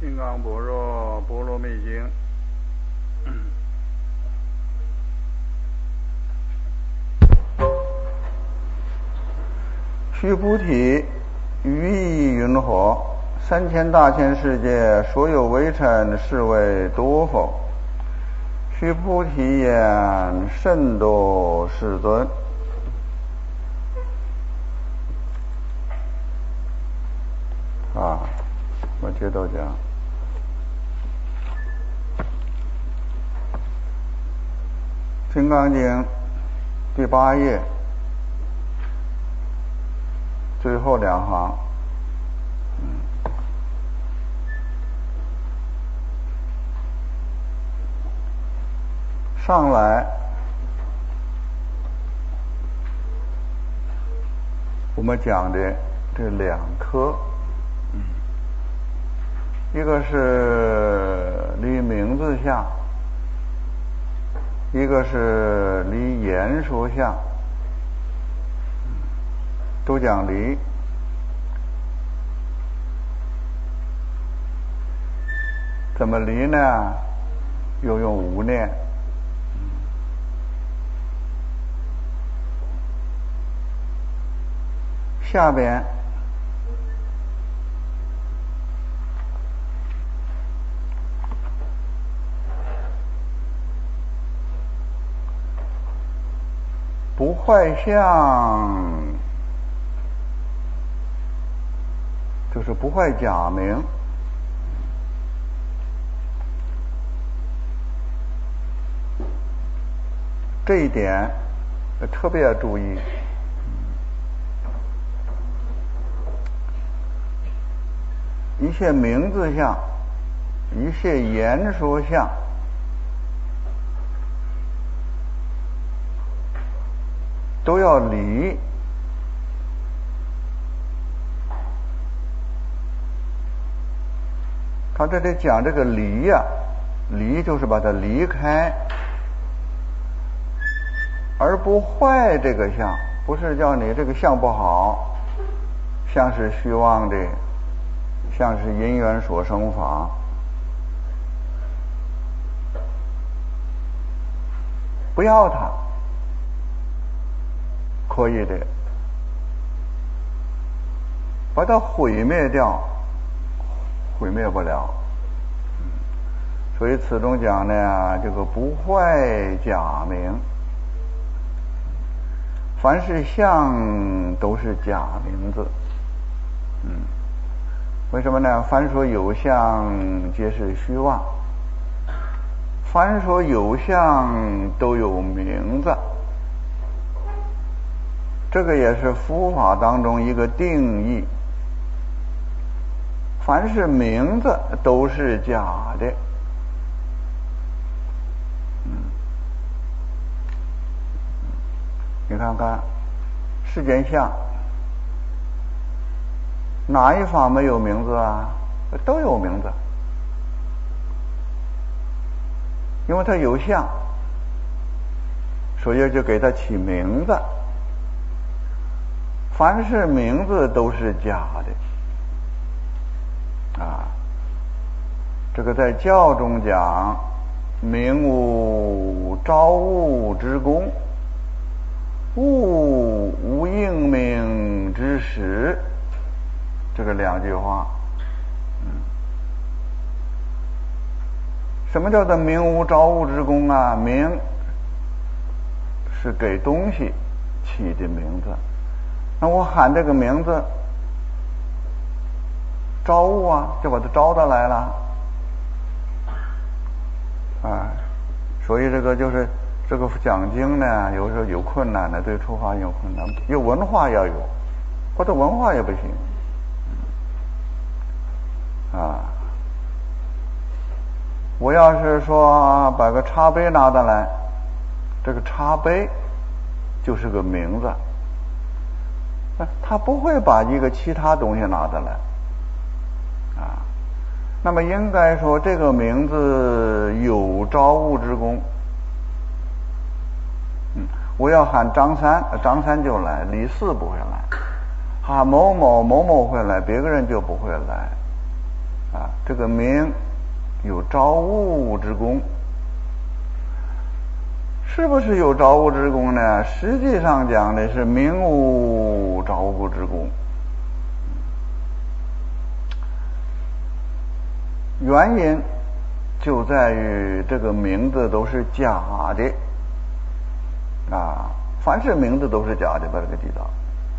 金刚般若波罗蜜经。须菩提，于意云何？三千大千世界，所有微尘，是为多否？须菩提言：甚多，世尊。我接着讲。《金刚经》第8页最后2行。上来我们讲的这2科，一个是离名字相，一个是离言说相，都讲离。怎么离呢？又用无念。下边不坏相，就是不坏假名。这一点特别要注意。一切名字相，一切言说相，都要离。他这里讲这个离呀，离就是把它离开，而不坏这个相，不是叫你这个相不好，相是虚妄的，相是因缘所生法，不要它，可以的，把它毁灭掉，毁灭不了。所以此中讲呢，这个不坏假名，凡是相都是假名字。为什么呢？凡所有相，皆是虚妄。凡所有相，都有名字。这个也是佛法当中一个定义。凡是名字都是假的。你看看世间相，哪一法没有名字啊？都有名字，因为它有相，所以就给它起名字。凡是名字都是假的这个在教中讲，名无招物之功，物无应名之实。这个2句话。什么叫做名无招物之功啊？名是给东西起的名字，那我喊这个名字招物就把它招到来了所以这个就是这个讲经呢，有时候有困难的，对出发有困难，有文化要有，或者文化也不行我要是说把个茶杯拿得来，这个茶杯就是个名字，他不会把一个其他东西拿得来那么应该说这个名字有招物之功。我要喊张三，张三就来，李四不会来；喊某某，某某会来，别个人就不会来这个名有招物之功，是不是有招物之功呢？实际上讲的是名无招物之功。原因就在于这个名字都是假的凡是名字都是假的，把这个记到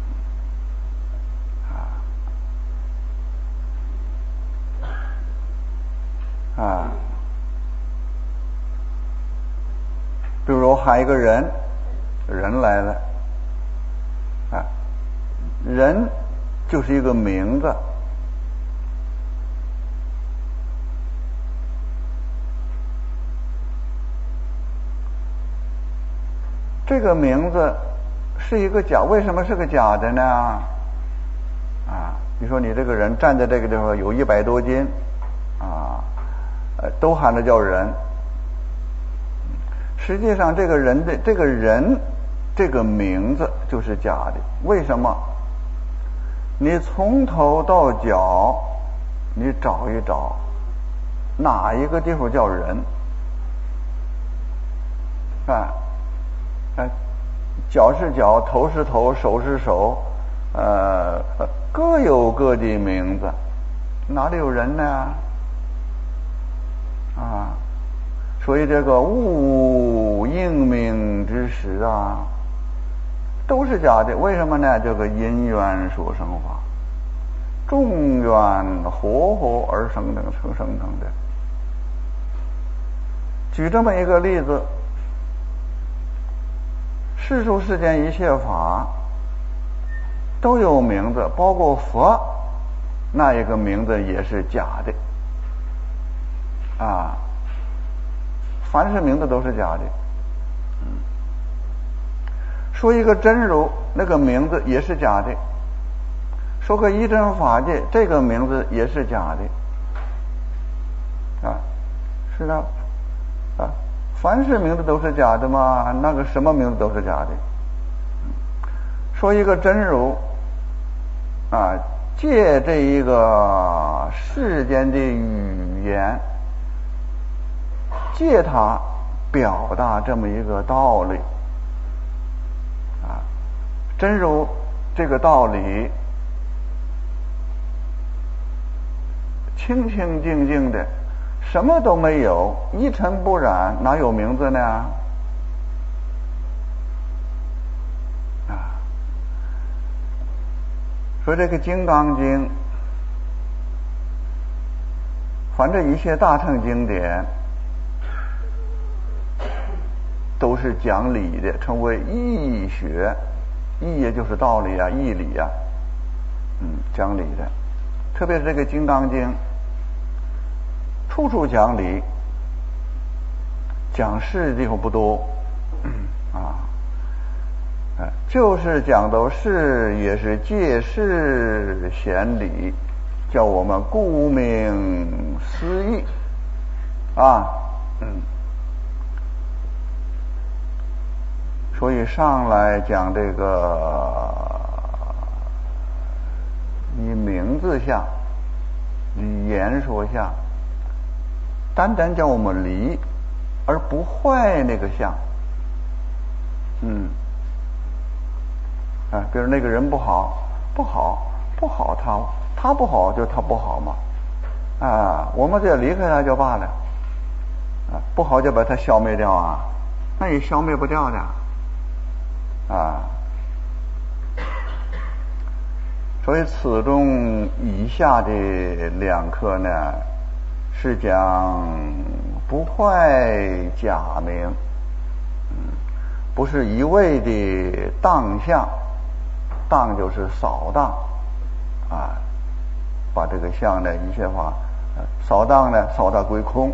比如我喊一个人，人来了人就是一个名字，这个名字是一个假，为什么是个假的呢？你说你这个人站在这个地方有100多斤都喊着叫人，实际上这个人这个名字就是假的。为什么？你从头到脚你找一找，哪一个地方叫人脚是脚，头是头，手是手，各有各的名字，哪里有人呢？所以这个物应名之时都是假的。为什么呢？这个因缘所生法，众缘活活而生的。举这么一个例子，世俗世间一切法都有名字，包括佛那一个名字也是假的凡是名字都是假的。说一个真如，那个名字也是假的；说个一真法界，这个名字也是假的是的凡是名字都是假的嘛，那个什么名字都是假的。说一个真如借这一个世间的语言，借它表达这么一个道理真如这个道理清清净净的，什么都没有，一尘不染，哪有名字呢？说这个《金刚经》，反正一些大乘经典都是讲理的，称为义学，义也就是道理义理讲理的。特别是这个《金刚经》，处处讲理，讲事的地方不多就是讲到事，也是借事显理，叫我们顾名思义所以上来讲这个以名字相，以言说相，单单叫我们离，而不坏那个相比如那个人不好，他不好就他不好嘛我们只要离开他就罢了不好就把他消灭掉那也消灭不掉的所以此中以下的2课呢，是讲不坏假名不是一味的当相，当就是扫荡把这个相呢一切法扫荡呢扫荡归空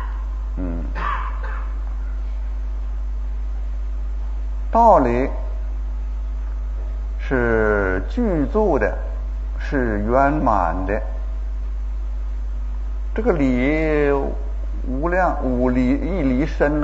道理是具足的，是圆满的。这个理无量无理一离身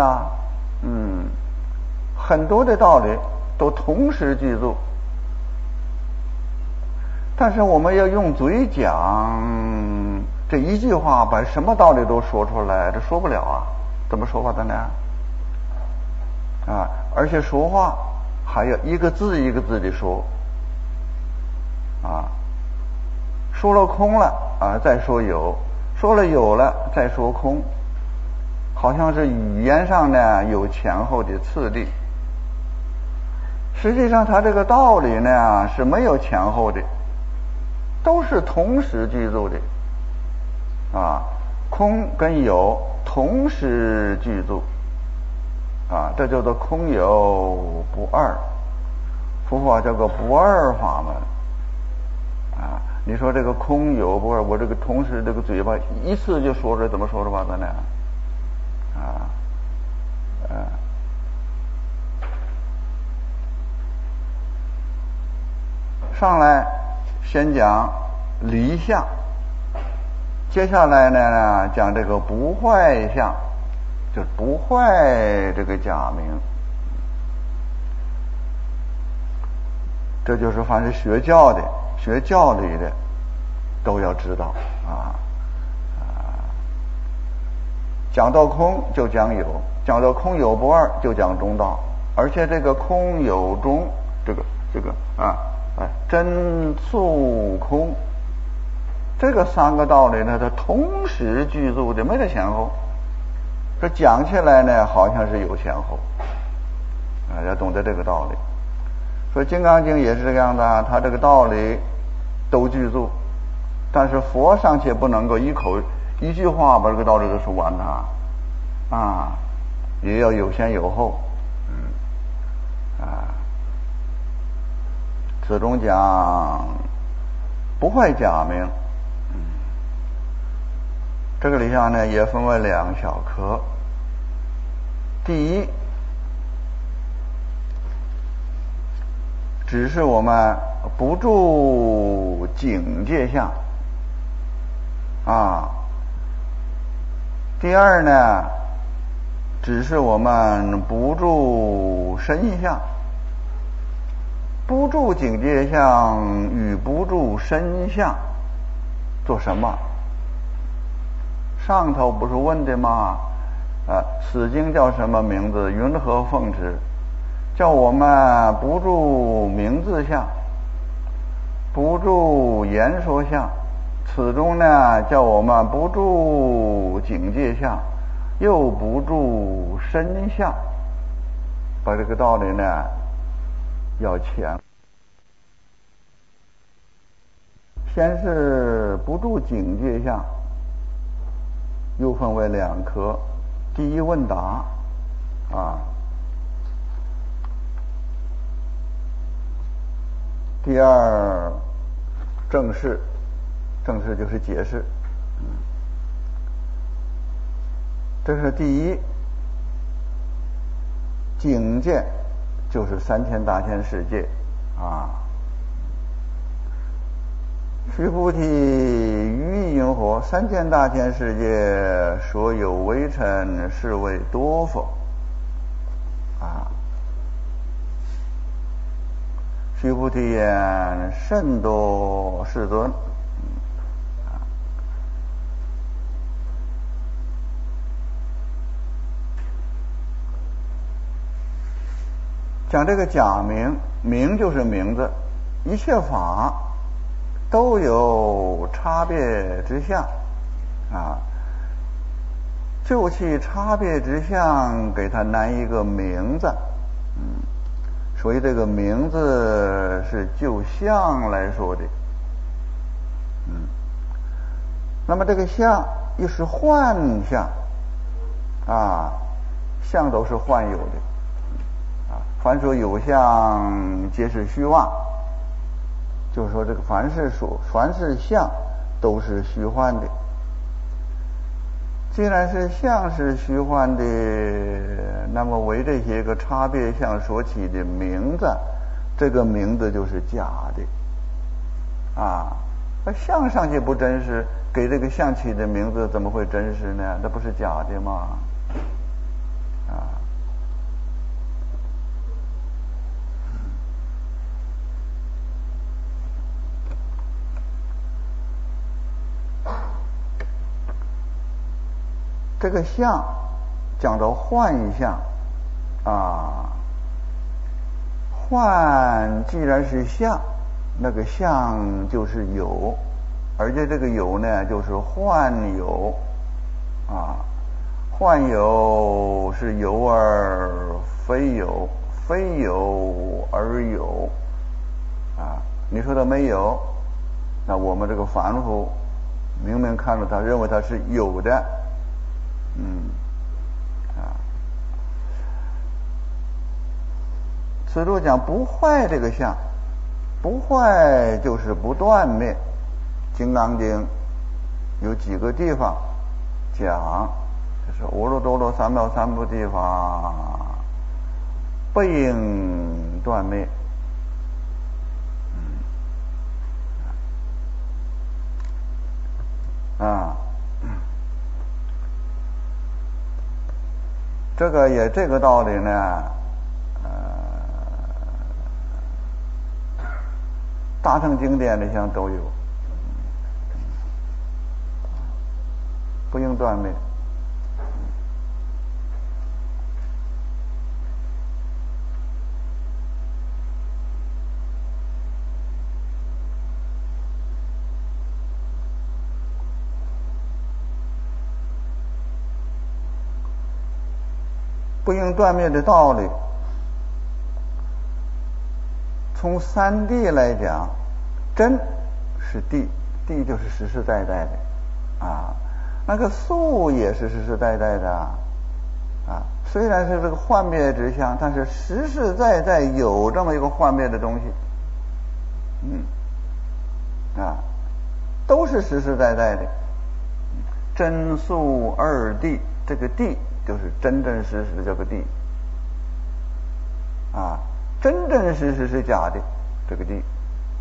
很多的道理都同时具足，但是我们要用嘴讲， 这一句话把什么道理都说出来，这说不了啊，怎么说法的呢？啊，而且说话还要一个字一个字的说，啊，说了空了啊，再说有，说了有了再说空，好像是语言上呢有前后的次第，实际上它这个道理呢是没有前后的，都是同时具足的，啊，空跟有同时具足，啊，这叫做空有不二，佛法叫做不二法门，啊，你说这个空有不二，我这个同时这个嘴巴一次就说出来，怎么说出来的呢？上来先讲离相，接下来呢讲这个不坏相，就不坏这个假名。这就是凡是学教的、学教理的都要知道啊。讲到空就讲有，讲到空有不二就讲中道，而且这个空有中，这个真素空，这个三个道理呢，它同时具足的，没得前后。这讲起来呢，好像是有前后，啊，要懂得这个道理。所以《金刚经》也是这个样子啊，它这个道理都具足，但是佛尚且不能够一句话把这个道理都说完它，啊，也要有先有后，此中讲不坏假名，这个理想呢也分为两小科。第一，只是我们不住警戒相，啊。第二呢，只是我们不住身相。不住警戒相与不住身相做什么？上头不是问的吗？此经叫什么名字？云何奉之？叫我们不住名字相，不住言说相。此中呢，叫我们不住警戒相，又不住身相。把这个道理呢要强。先是不住警戒相，又分为两科。第一问答，第二正释，正释就是解释。这是第一。警戒就是3000大千世界啊。须菩提，于意云何？3000大千世界所有微尘，是为多否？须菩提言：甚多，世尊。讲这个假名，名就是名字，一切法都有差别之相啊，就其差别之相给它难一个名字，所以这个名字是就相来说的，那么这个相又是幻相啊，相都是幻有的啊，凡说有相皆是虚妄，就是说这个凡是相都是虚幻的。既然是相是虚幻的，那么为这些个差别相所起的名字，这个名字就是假的啊。那相尚且不真实，给这个相起的名字怎么会真实呢？那不是假的吗？ 这个相讲到幻相啊，幻既然是相，那个相就是有，而且这个有呢就是幻有啊，幻有是有而非有，非有而有啊。你说它没有，那我们这个凡夫明明看着它，认为它是有的，此处讲不坏这个相，不坏就是不断灭。金刚经有几个地方讲，就是阿耨多罗三藐三菩提法不应断灭。这个道理呢，大乘经典里像都有，不应断灭。不应断灭的道理，从三谛来讲，真是谛，谛就是实实在在的啊，那个素也是实实在在的啊，虽然是这个幻灭之相，但是实实在在有这么一个幻灭的东西，都是实实在在的。真素二谛，这个谛就是真真实实的这个谛啊，真真实实是假的这个谛，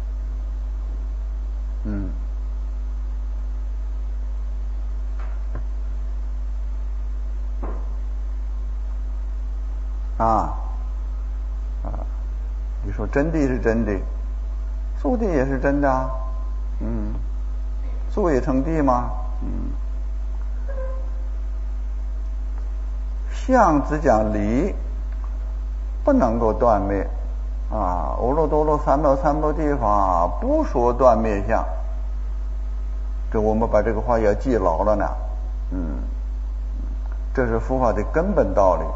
你说真谛是真的，素谛也是真的啊，素也成谛吗？相只讲理，不能够断灭啊！阿耨多罗三藐三菩提法不说断灭相，这我们把这个话要记牢了呢。这是佛法的根本道理。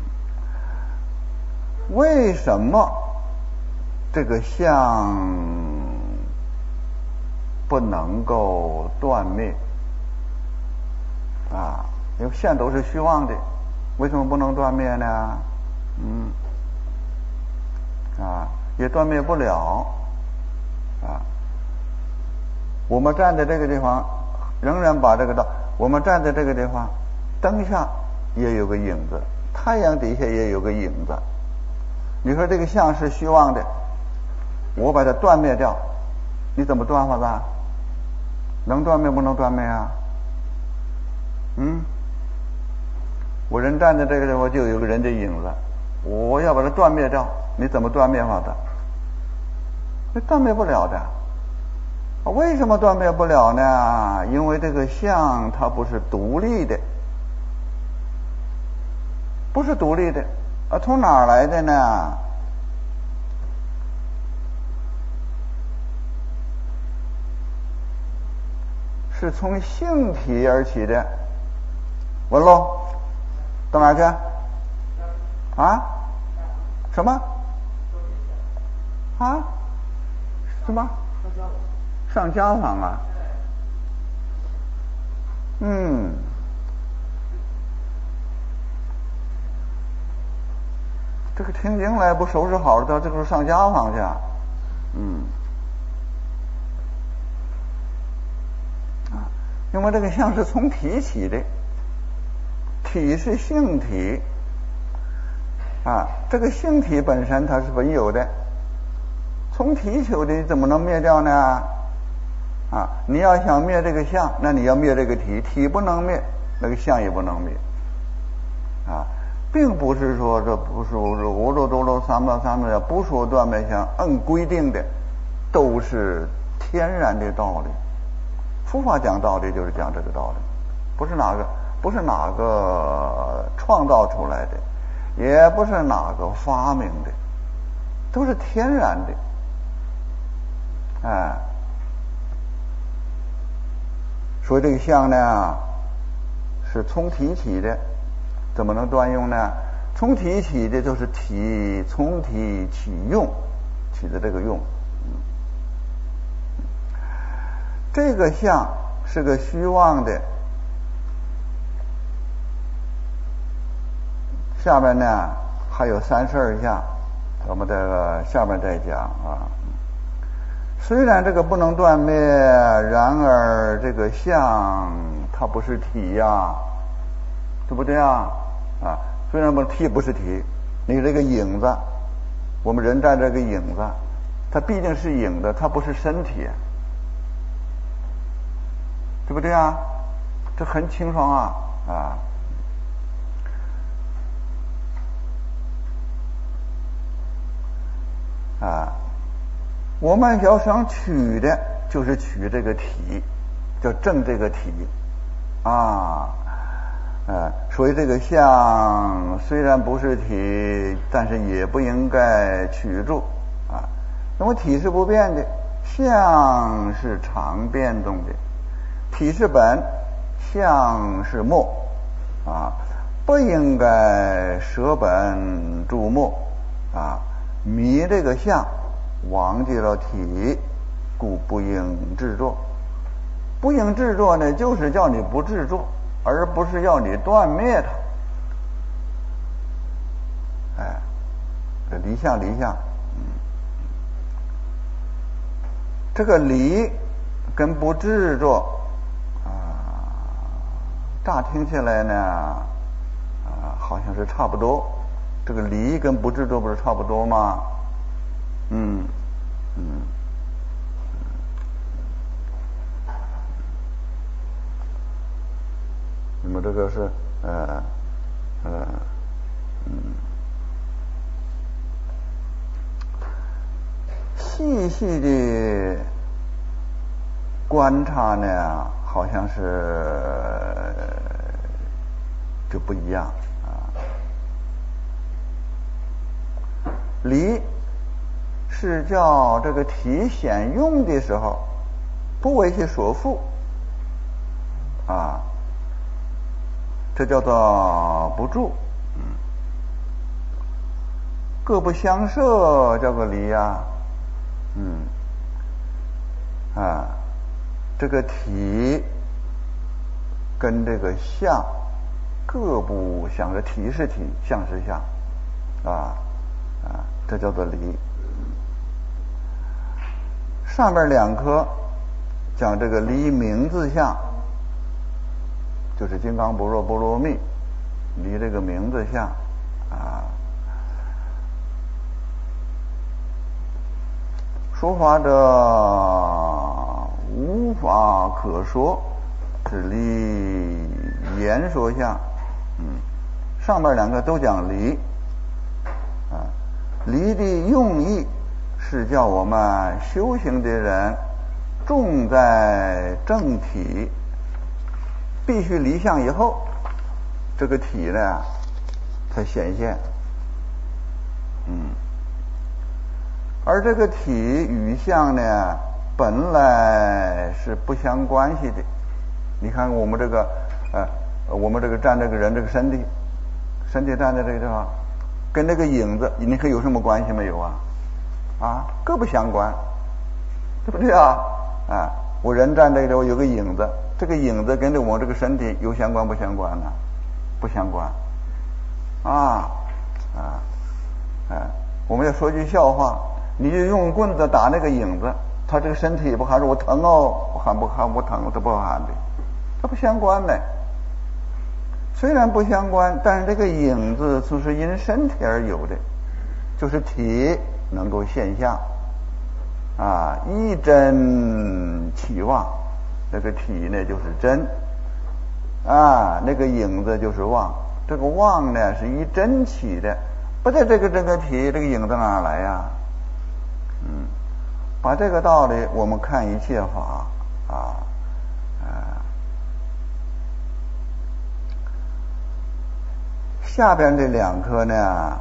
为什么这个相不能够断灭啊？因为相都是虚妄的。为什么不能断灭呢？也断灭不了啊。我们站在这个地方，仍然把这个道，我们站在这个地方，灯下也有个影子，太阳底下也有个影子。你说这个相是虚妄的，我把它断灭掉，你怎么断法子？能断灭不能断灭啊？我人站在这个地方，就有个人的影子，我要把它断灭掉，你怎么断灭法的？你断灭不了的。为什么断灭不了呢？因为这个相它不是独立的，不是独立的从哪儿来的呢？是从性体而起的。文龙到哪儿去什么什么上家访啊？这个听经来不收拾好了，到这个上家访去因为这个相是从体起的，体是性体这个性体本身它是本有的，从体起的怎么能灭掉呢？你要想灭这个相，那你要灭这个体，体不能灭，那个相也不能灭并不是说这不是阿耨多罗三藐三菩提不说断灭相，按规定的都是天然的道理。佛法讲道理就是讲这个道理，不不是哪个创造出来的，也不是哪个发明的，都是天然的。所以这个相呢是从体起的，怎么能断用呢？从体起的就是体从体起用，起的这个用。这个相是个虚妄的。下面呢还有32相，我们这个下面再讲啊。虽然这个不能断灭，然而这个相它不是体呀，对不对啊？虽然体不是体，你这个影子，我们人站这个影子，它毕竟是影子，它不是身体，对不对啊？这很清爽啊。我们要想取的就是取这个体，叫证这个体所以这个相虽然不是体，但是也不应该取住因为体是不变的，相是常变动的。体是本，相是末不应该舍本逐末迷这个相，忘记了体，故不应执着。不应执着呢，就是叫你不执着，而不是要你断灭它。这离相，这个离跟不执着乍听起来呢好像是差不多。这个离跟不执着不是差不多吗？那么这个是细细的观察呢，好像是就不一样离是叫这个体显用的时候不为其所缚这叫做不住。各不相摄叫个离这个体跟这个相各不相摄，体是体，相是相这叫做离。上边2科讲这个离名字相，就是金刚不若波罗蜜，离这个名字相说法者无法可说，是离言说相。上边2个都讲离离的用意是叫我们修行的人重在正体，必须离相以后，这个体呢才显现。而这个体与相呢本来是不相关系的。你看我们这个站这个人这个身体站在这个地方，跟这个影子你看有什么关系没有各不相关，对不对我人站这个地方有个影子，这个影子跟着我这个身体有相关不相关呢？不相关我们要说句笑话，你就用棍子打那个影子，他这个身体不喊说我疼我喊不疼，他不喊的，它不相关的。虽然不相关，但是这个影子就是因身体而有的，就是体能够现象一真起妄，那个体呢就是真那个影子就是妄。这个妄呢是一真起的，不在这个体，这个影子哪来呀？把这个道理我们看一切法下边这两颗呢，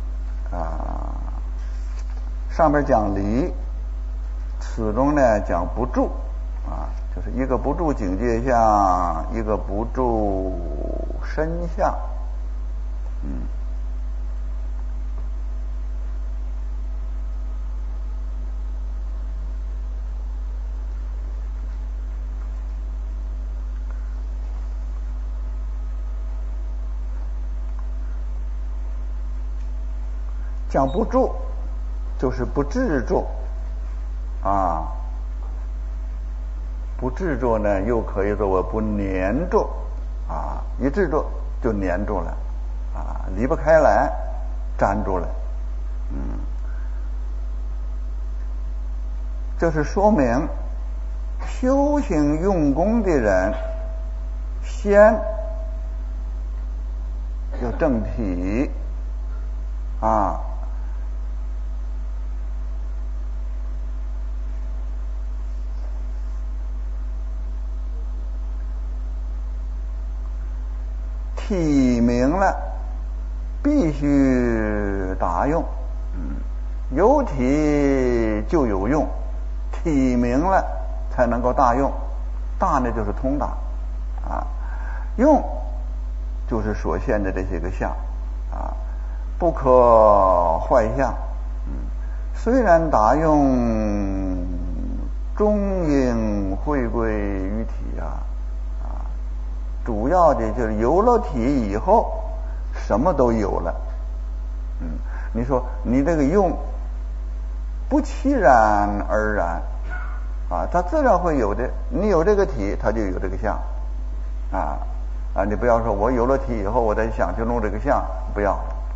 上边讲离，此中呢讲不住，就是一个不住境界相，一个不住身相。讲不住就是不执着不执着呢又可以作为不粘着一执着就粘住了离不开来，粘住了。这是说明修行用功的人先有正体体明了必须达用，有体就有用，体明了才能够大用，大呢就是通达用就是所现的这些个相不可坏相。虽然达用，终应回归于体主要的就是有了体以后什么都有了。你说你这个用不其然而然它自然会有的，你有这个体它就有这个相你不要说我有了体以后我再想去弄这个相，不要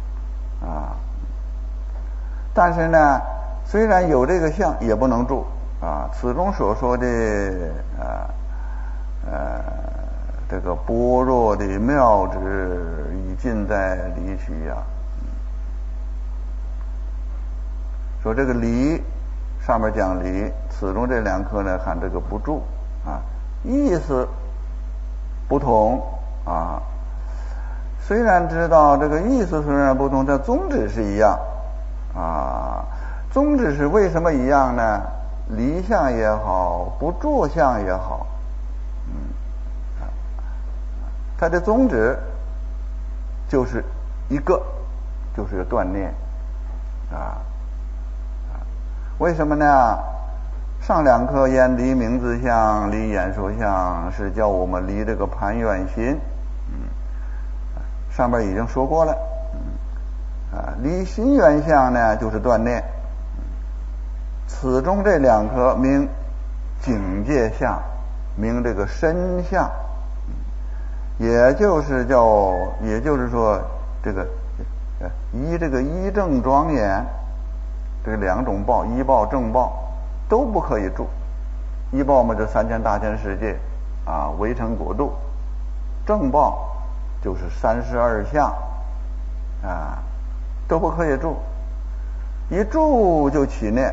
但是呢虽然有这个相也不能住此中所说的这个般若的妙旨已尽在离取说这个离上面讲离，此中这两颗呢喊这个不住意思不同虽然知道这个意思虽然不同，但宗旨是一样宗旨是为什么一样呢？离相也好，不住相也好它的宗旨就是一个，就是锻炼为什么呢？上两课言离名字相，离眼说相，是叫我们离这个盘远心上面已经说过了离心缘相呢就是锻炼。此中这两颗名境界相，名这个身相，也就是说这个这个一正庄严，这个两种报，一报正报都不可以住。一报嘛这3000大千世界围城国度，正报就是32相都不可以住，一住就起念。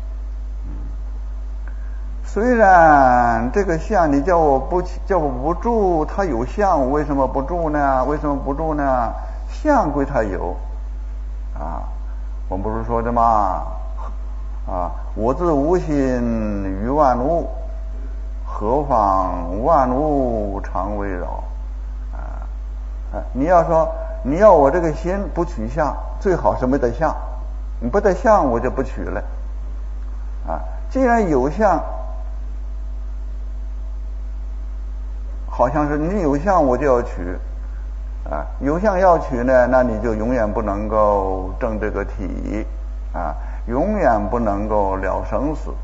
虽然这个相你叫我不住，它有相，我为什么不住呢？相归它有我们不是说的吗我自无心于万物，何妨万物常围绕你要说你要我这个心不取相，最好是没得相，你不得相我就不取了既然有相，好像是你有相我就要取有相要取呢，那你就永远不能够证这个体永远不能够了生死。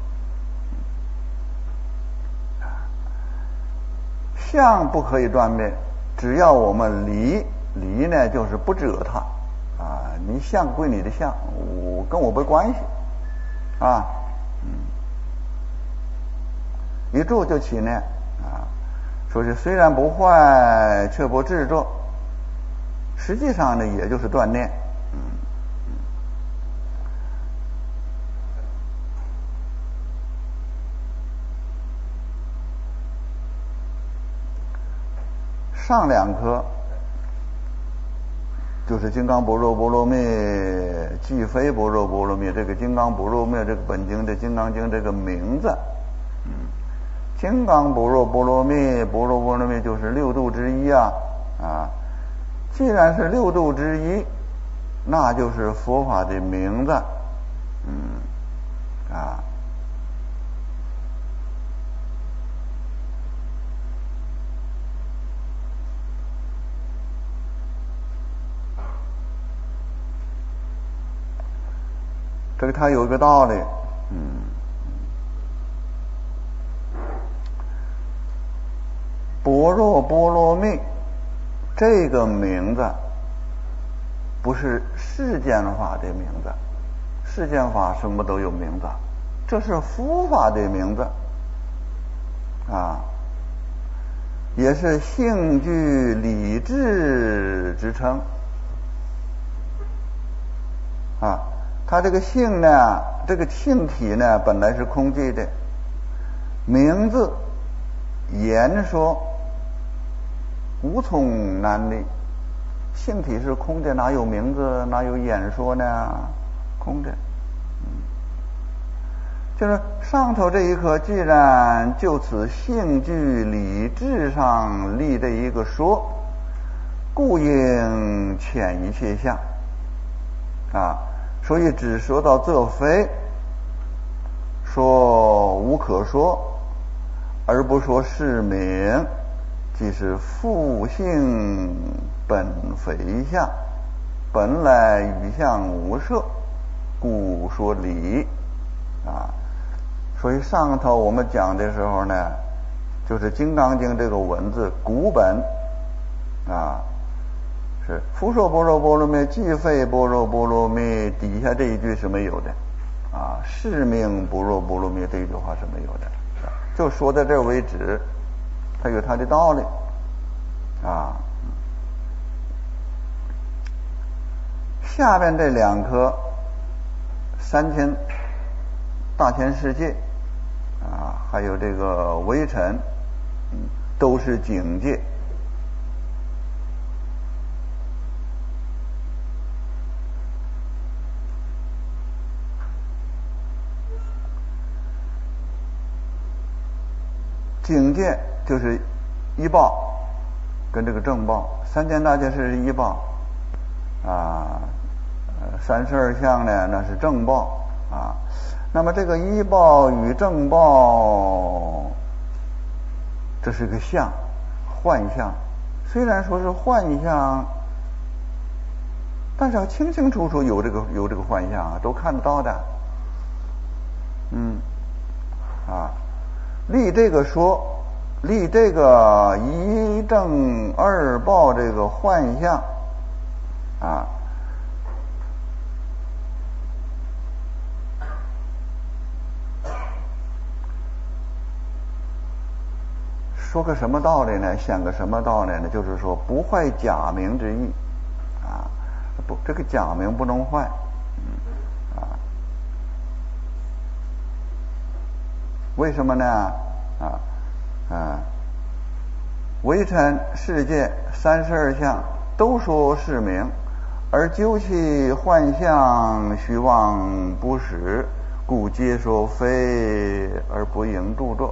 相不可以断灭，只要我们离呢就是不遮它你相归你的相，跟我没关系一住就起念说是虽然不坏却不执着，实际上呢也就是锻炼上两颗就是金刚般若波罗蜜，即非般若波罗蜜。这个金刚般若蜜，这个本经的金刚经这个名字，金刚般若波罗蜜，般若波罗蜜就是六度之一啊。既然是六度之一，那就是佛法的名字。这个它有一个道理，般若波罗蜜这个名字不是世间法的名字，世间法什么都有名字，这是佛法的名字也是性具理智之称它这个性呢，这个性体呢，本来是空寂的，名字言说无从难立，性体是空的，哪有名字，哪有演说呢？空的。就是上头这一课，既然就此性具理智上立的一个说，故应遣一切相所以只说到这非，说无可说，而不说是名，即是复性本非相，本来与相无涉，故说理所以上头我们讲的时候呢，就是《金刚经》这个文字古本是复说般若波罗蜜，即非般若波罗蜜，底下这一句是没有的是名般若波罗蜜这一句话是没有的就说到这为止，它有它的道理下边这两颗3000大千世界还有这个微尘都是警戒。警戒就是依报跟这个正报，3000大千世是依报32相呢那是正报那么这个依报与正报，这是个相，幻象。虽然说是幻象，但是要清清楚楚有这个幻象都看得到的。立这个说，立这个一正二报这个幻象说个什么道理呢？显个什么道理呢？就是说不坏假名之意不，这个假名不能坏为什么呢？微尘世界32相都说是名，而究其幻象虚妄不实，故皆说非而不应著作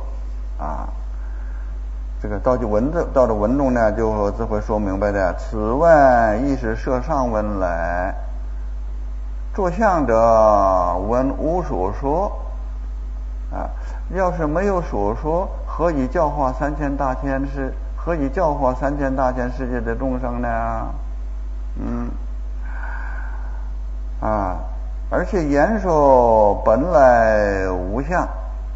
这个到了文中呢，就这会说明白的。此外，亦是设上文来，作相者闻无所说要是没有所说，何以教化3000大千世？何以教化3000大千世界的众生呢？而且言说本来无相，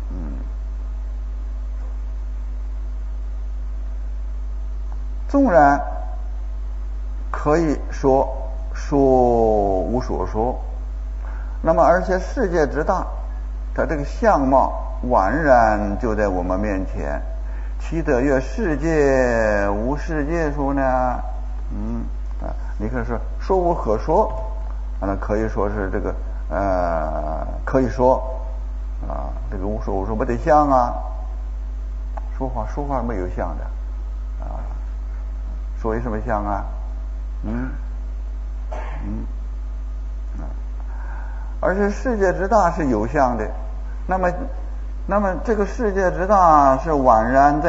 纵然可以说无所说，那么而且世界之大，它这个相貌宛然就在我们面前，其得越世界无世界说呢？你可以说无可说，那可以说是这个可以说这个无所说不得相说话没有相的说有什么相而且世界之大是有相的，那么这个世界之大是宛然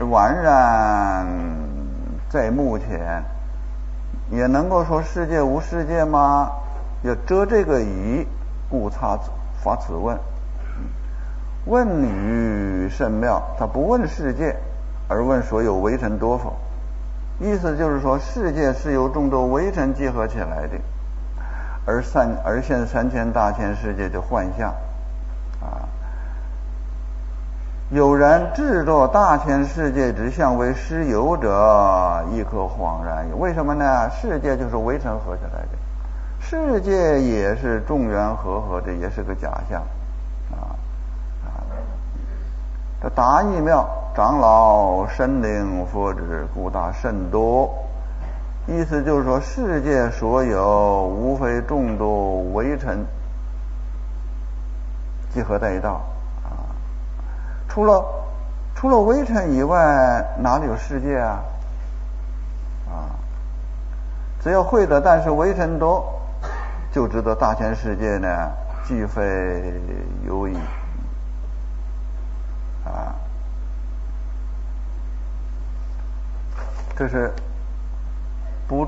在目前，也能够说世界无世界吗？要遮这个疑，故发此问。问语甚妙，他不问世界，而问所有微尘多否。意思就是说，世界是由众多微尘结合起来的，而现三千大千世界就幻象啊。有人制作大千世界之相为实有者，亦可恍然。为什么呢？世界就是微尘合起来的，世界也是众缘合的，也是个假象啊。这答意妙，长老深领佛指，故大甚多。意思就是说，世界所有无非众多微尘集合在一道啊。除了微尘以外，哪里有世界啊？只要会的，但是微尘多，就知道大千世界呢，既非有矣啊。这是不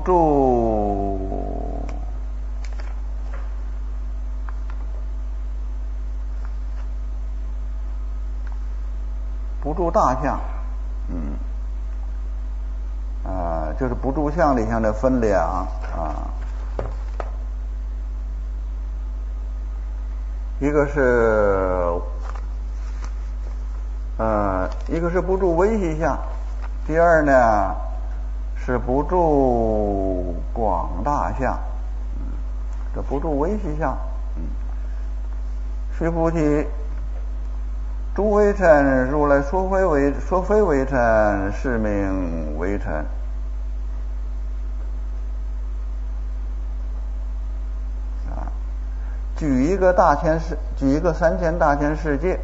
住大相，就是不住相里向的分两啊。一个是不住微细相，第二呢是不住广大相。这不住微细相，须菩提，诸微尘，如来说非微尘，是名微尘。举一个三千大千世界，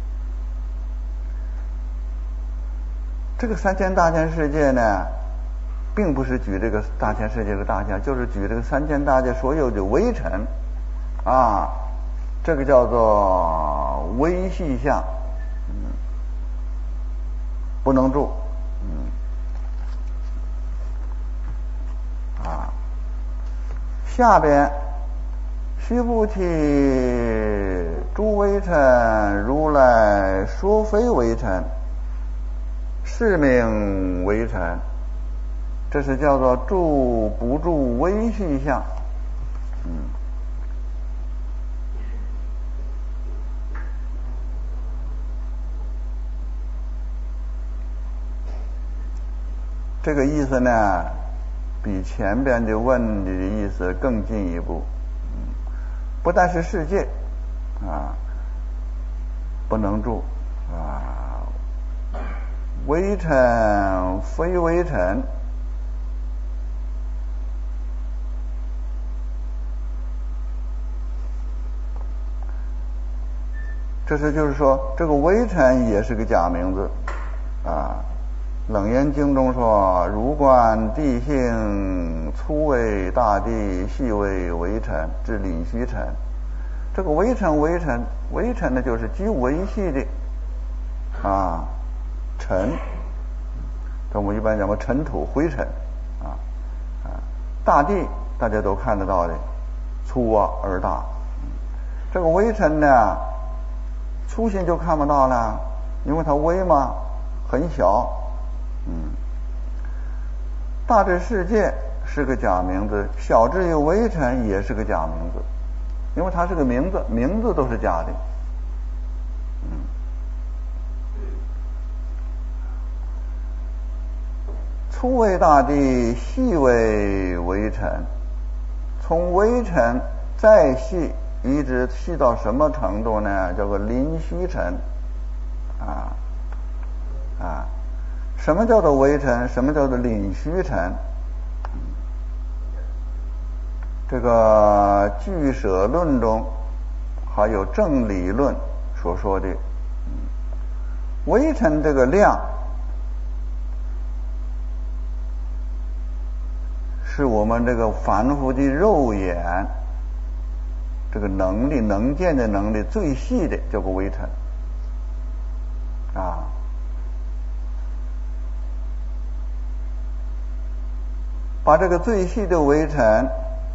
这个三千大千世界呢，并不是举这个大千世界的大小，就是举这个三千大界所有的微尘啊，这个叫做微细相，不能住，下边须菩提，诸微尘，如来说非微尘，是名微尘。这是叫做不住微细相。这个意思呢，比前边的问的意思更进一步。不但是世界不能住微尘非微尘，就是说，这个微尘也是个假名字楞严经中说，如观地性，粗为大地，细为微尘，至理虚尘。这个微尘呢，就是极微细的尘。我们一般讲尘土灰尘大地大家都看得到的，粗而大。这个微尘呢，粗心就看不到了，因为它微嘛，很小。大至世界是个假名字，小至于微尘也是个假名字，因为它是个名字，名字都是假的。粗为大地，细为微尘。从微尘再细，一直细到什么程度呢？叫做临虚尘什么叫做微尘？什么叫做临虚尘？这个俱舍论中还有正理论所说的微尘这个量是我们这个凡夫的肉眼这个能力能见的能力最细的叫个微尘啊。把这个最细的微尘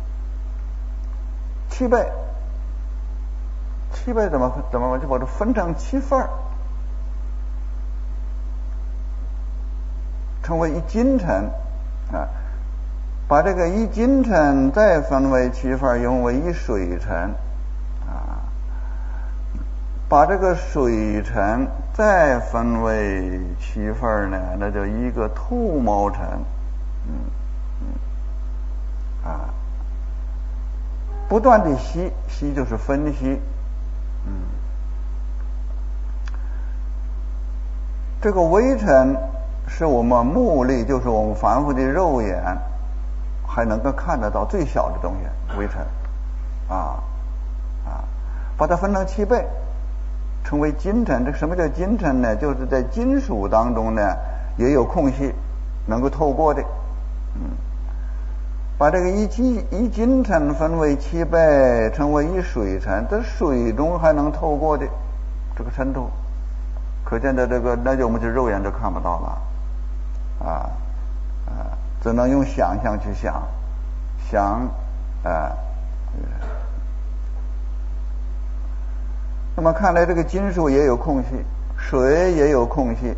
7倍怎么就把它分成7份成为1金尘啊。把这个1金尘再分为7份，用为1水尘啊。把这个水尘再分为7份呢，那叫一个兔毛尘。不断的吸就是分析。这个微尘是我们目力，就是我们凡夫的肉眼还能够看得到最小的东西，微尘把它分成7倍，成为金尘。这什么叫金尘呢？就是在金属当中呢也有空隙能够透过的。把这个一金尘分为7倍，成为1水尘，这水中还能透过的这个尘土，可见的这个，那就我们就肉眼就看不到了只能用想象去想那么看来这个金属也有空隙，水也有空隙，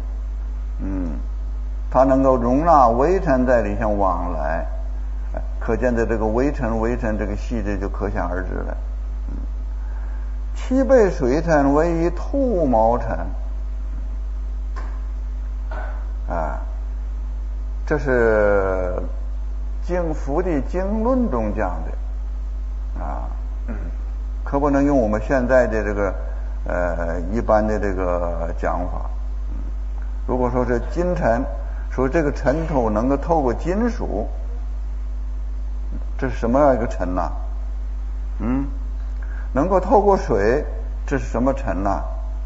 它能够容纳微尘在里向往来。可见的这个微尘这个细致就可想而知了。7倍水尘为1兔毛尘这是佛的经论中讲的可不能用我们现在的这个一般的这个讲法。如果说是金尘，说这个尘土能够透过金属，这是什么样一个尘呢？能够透过水，这是什么尘呢？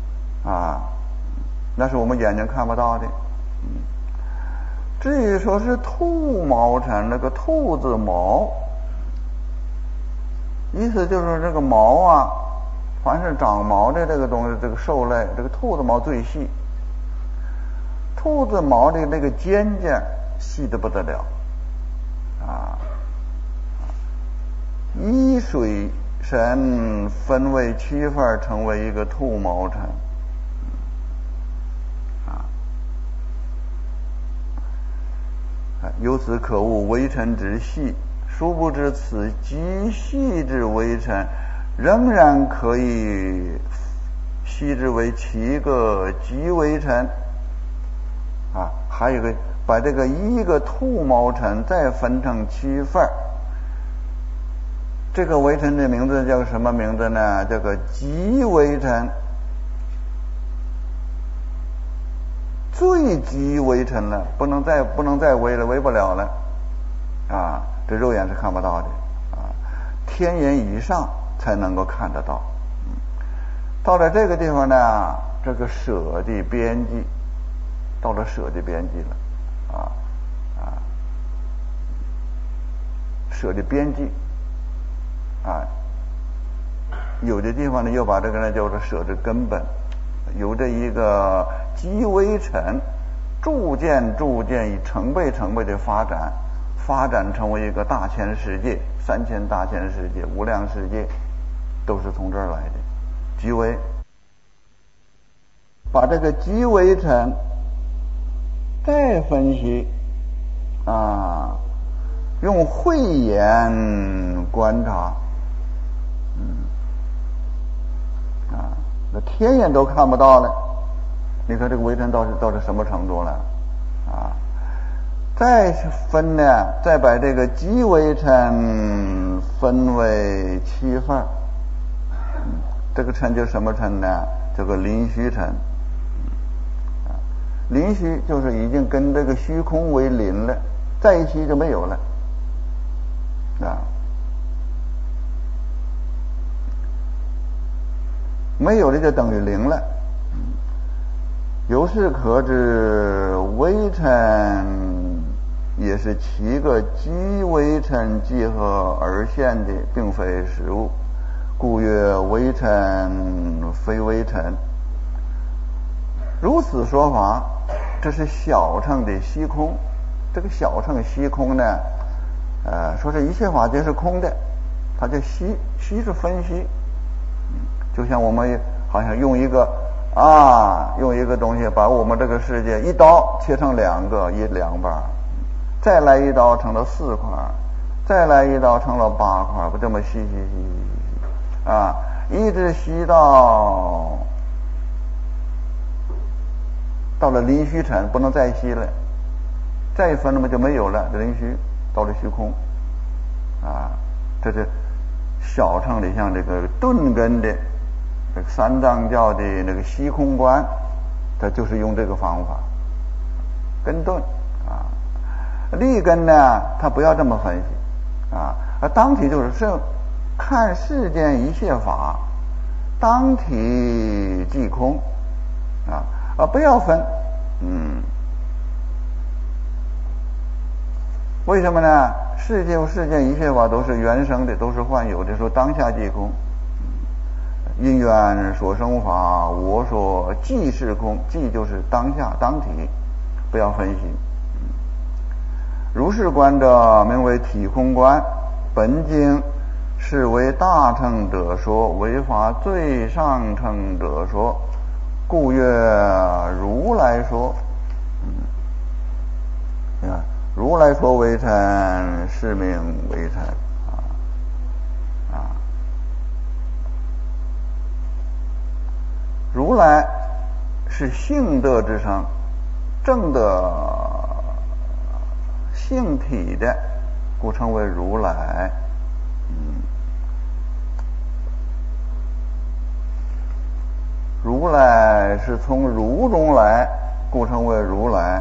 那是我们眼睛看不到的。至于说是兔毛尘，那个兔子毛，意思就是这个毛凡是长毛的这个东西，这个兽类，这个兔子毛最细。兔子毛的那个尖尖细得不得了1水尘分为7份，成为一个兔毛尘由此可悟微尘之细，殊不知此极细之微尘仍然可以细之为7个极微尘还有一个把这个1个兔毛尘再分成7份，这个微尘的名字叫什么名字呢？叫个极微尘，最极微尘了，不能再微了，微不了了这肉眼是看不到的天眼以上才能够看得到。到了这个地方呢，这个舍的边际，到了舍的边际了舍的边际有的地方呢又把这个呢叫做舍的根本，由这一个极微尘逐渐以成倍的发展成为一个大千世界、3000大千世界、无量世界，都是从这儿来的。极微，把这个极微尘再分析用慧眼观察那天眼都看不到了，你看这个微尘到底什么程度了再分呢，再把这个极微尘分为7份这个尘就是什么尘呢？叫个临虚尘临虚就是已经跟这个虚空为邻了，在一起就没有了没有了就等于零了。由是可知微尘也是7个积微尘集合而现的，并非实物，故曰微尘非微尘。如此说法，这是小乘的虚空。这个小乘虚空呢，说是一切法皆是空的，它叫虚是分析。就像我们好像用一个东西把我们这个世界一刀切成两半，再来一刀成了4块，再来一刀成了8块，不这么细一直吸到了临虚尘，不能再吸了，再分那么就没有了，临虚到了虚空这是小乘里像这个顿根的这个三藏教的那个虚空观，它就是用这个方法根顿立根呢，它不要这么分析当体就是看世间一切法，当体即空不要分为什么呢？世间一切法都是原生的，都是幻有的，说当下即空。因缘所生法，我所即是空，即就是当下当体，不要分析。如是观者名为体空观，本经是为大乘者说，为法最上乘者说，故曰如来说。如来说微尘，是名微尘如来是性德之上，正的性体的，故称为如来。如来是从如中来，故称为如来。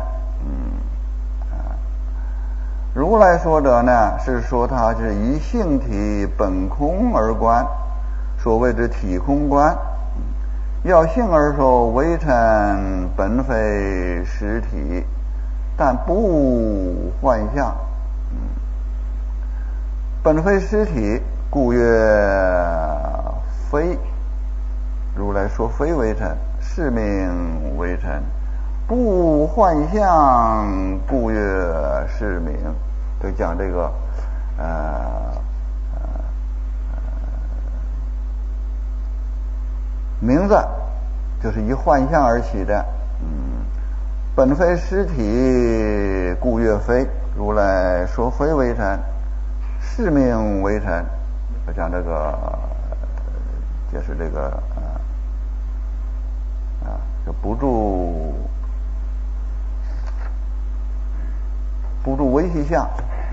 如来说者呢，是说他是以性体本空而观，所谓之体空观。要性而说，微尘本非实体，但不幻象。本非实体，故曰非。如来说非微尘，是名微尘。不幻象，故曰是名。就讲这个名字就是以幻象而起的。本非实体，故曰非。如来说非微尘，是名微尘。就讲这个解释这个就不住微细相。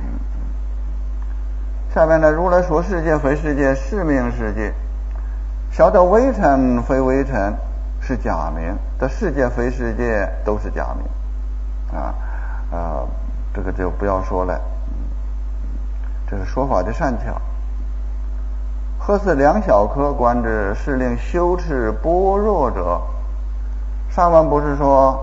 下面呢，如来说世界非世界，是名世界。晓得微尘非微尘是假名，的世界非世界都是假名这个就不要说了。这是说法的善巧。何似两小科观之，是令修持般若者。上文不是说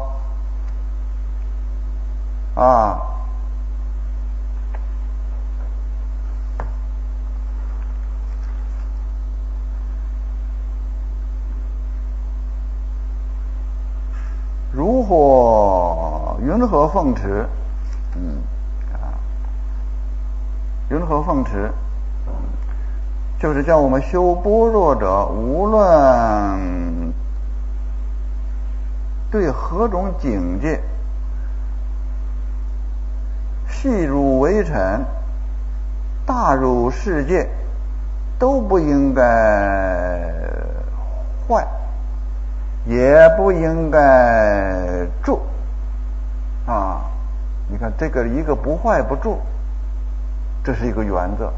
如火云何奉持？云何奉持？就是叫我们修般若者，无论对何种境界，细如微尘，大如世界，都不应该坏，也不应该住你看这个一个不坏不住，这是一个原则。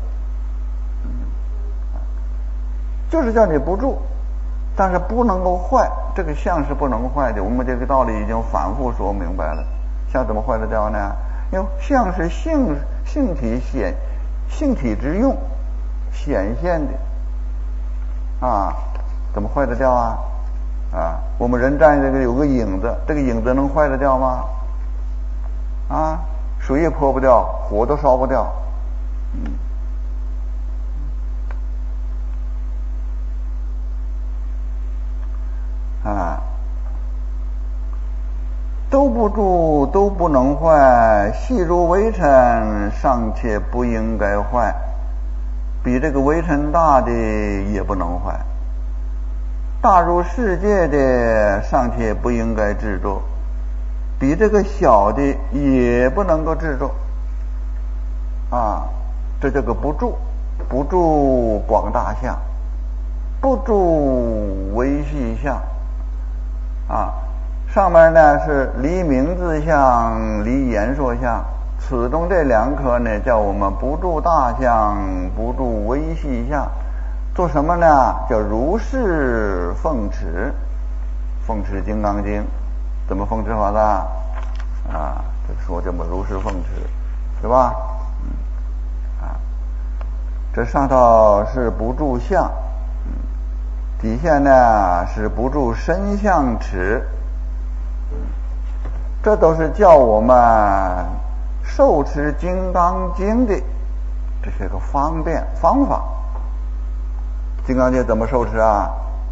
就是叫你不住，但是不能够坏，这个相是不能坏的。我们这个道理已经反复说明白了。相怎么坏得掉呢？因为相是性体之用显现的怎么坏得掉我们人站这个有个影子，这个影子能坏得掉吗？ 水也泼不掉，火都烧不掉。都不住，都不能坏，细如微尘，尚且不应该坏，比这个微尘大的也不能坏，大如世界的尚且不应该制作，比这个小的也不能够制作。这叫个不住，不住广大相，不住微细相。上面呢是离名字相，离言说相，此中这两颗呢叫我们不住大相，不住微细相。做什么呢？叫如是奉持，奉持金刚经。怎么奉持法的？这说这么如是奉持，是吧？这上头是不住相，底下呢是不住身相持。这都是叫我们受持金刚经的这些个方便方法。金刚经怎么受持啊？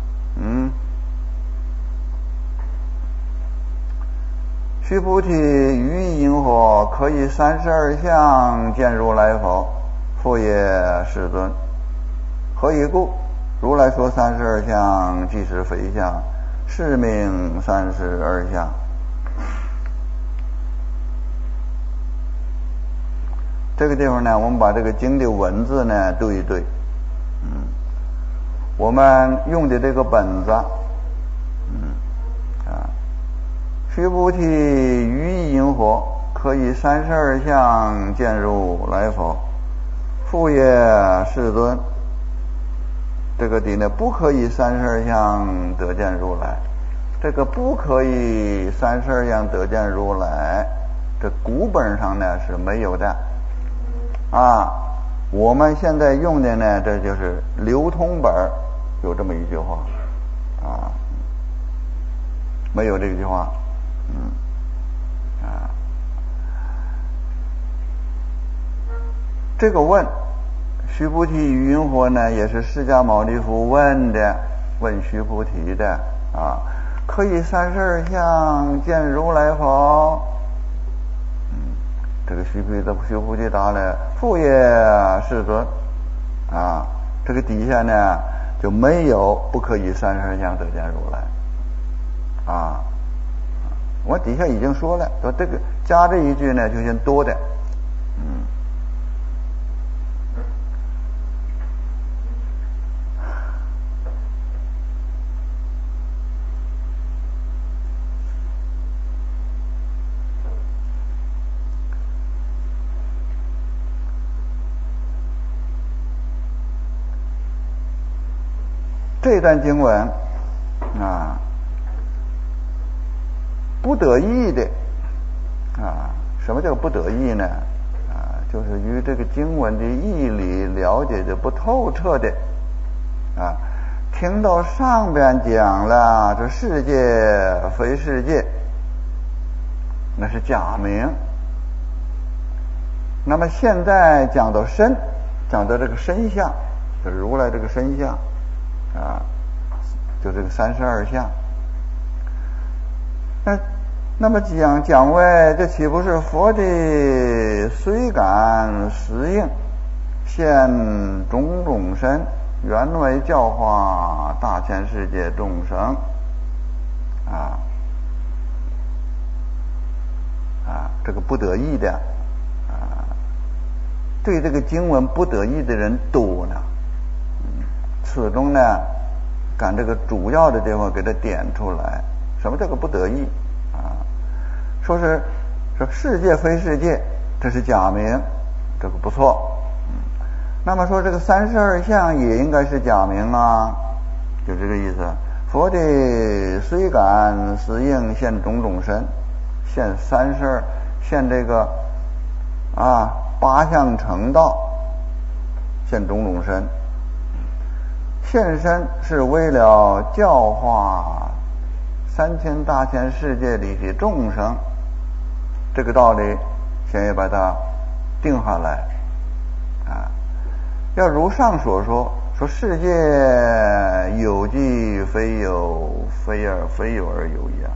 须菩提，于意因何可以32相见如来否？复也，世尊。何以故？如来说32相，即是非相，是名32相。这个地方呢，我们把这个经的文字呢对一对。我们用的这个本子，须菩提，于意因何可以32相见如来否？复也，世尊。这个底呢，不可以32相得见如来。这个不可以32相得见如来，这古本上呢是没有的。我们现在用的呢，这就是流通本有这么一句话，没有这句话。这个问须菩提，于因何呢，也是释迦牟尼佛问的，问须菩提的可以32相见如来否？这个须菩提答了，复也，世尊。这个底下呢就没有不可以32相得见如来。我底下已经说了，说这个加这一句呢就先多的。这段经文不得意的什么叫不得意呢？就是与这个经文的义理了解的不透彻的听到上边讲了这世界非世界，那是假名。那么现在讲到身，讲到这个身相，就是如来这个身相就这个32相。那么讲为这岂不是佛的随感实应，现种种身，原为教化大千世界众生这个不得意的对这个经文不得意的人多呢。此中呢赶这个主要的地方给它点出来。什么叫个不得意说世界非世界，这是假名，这个不错。那么说这个32相也应该是假名就这个意思。佛的虽感实应，现种种身，现32，现这个8相成道，现种种身。现身是为了教化3000大千世界里的众生，这个道理先要把它定下来啊。要如上所说，说世界有即非有，非有而有也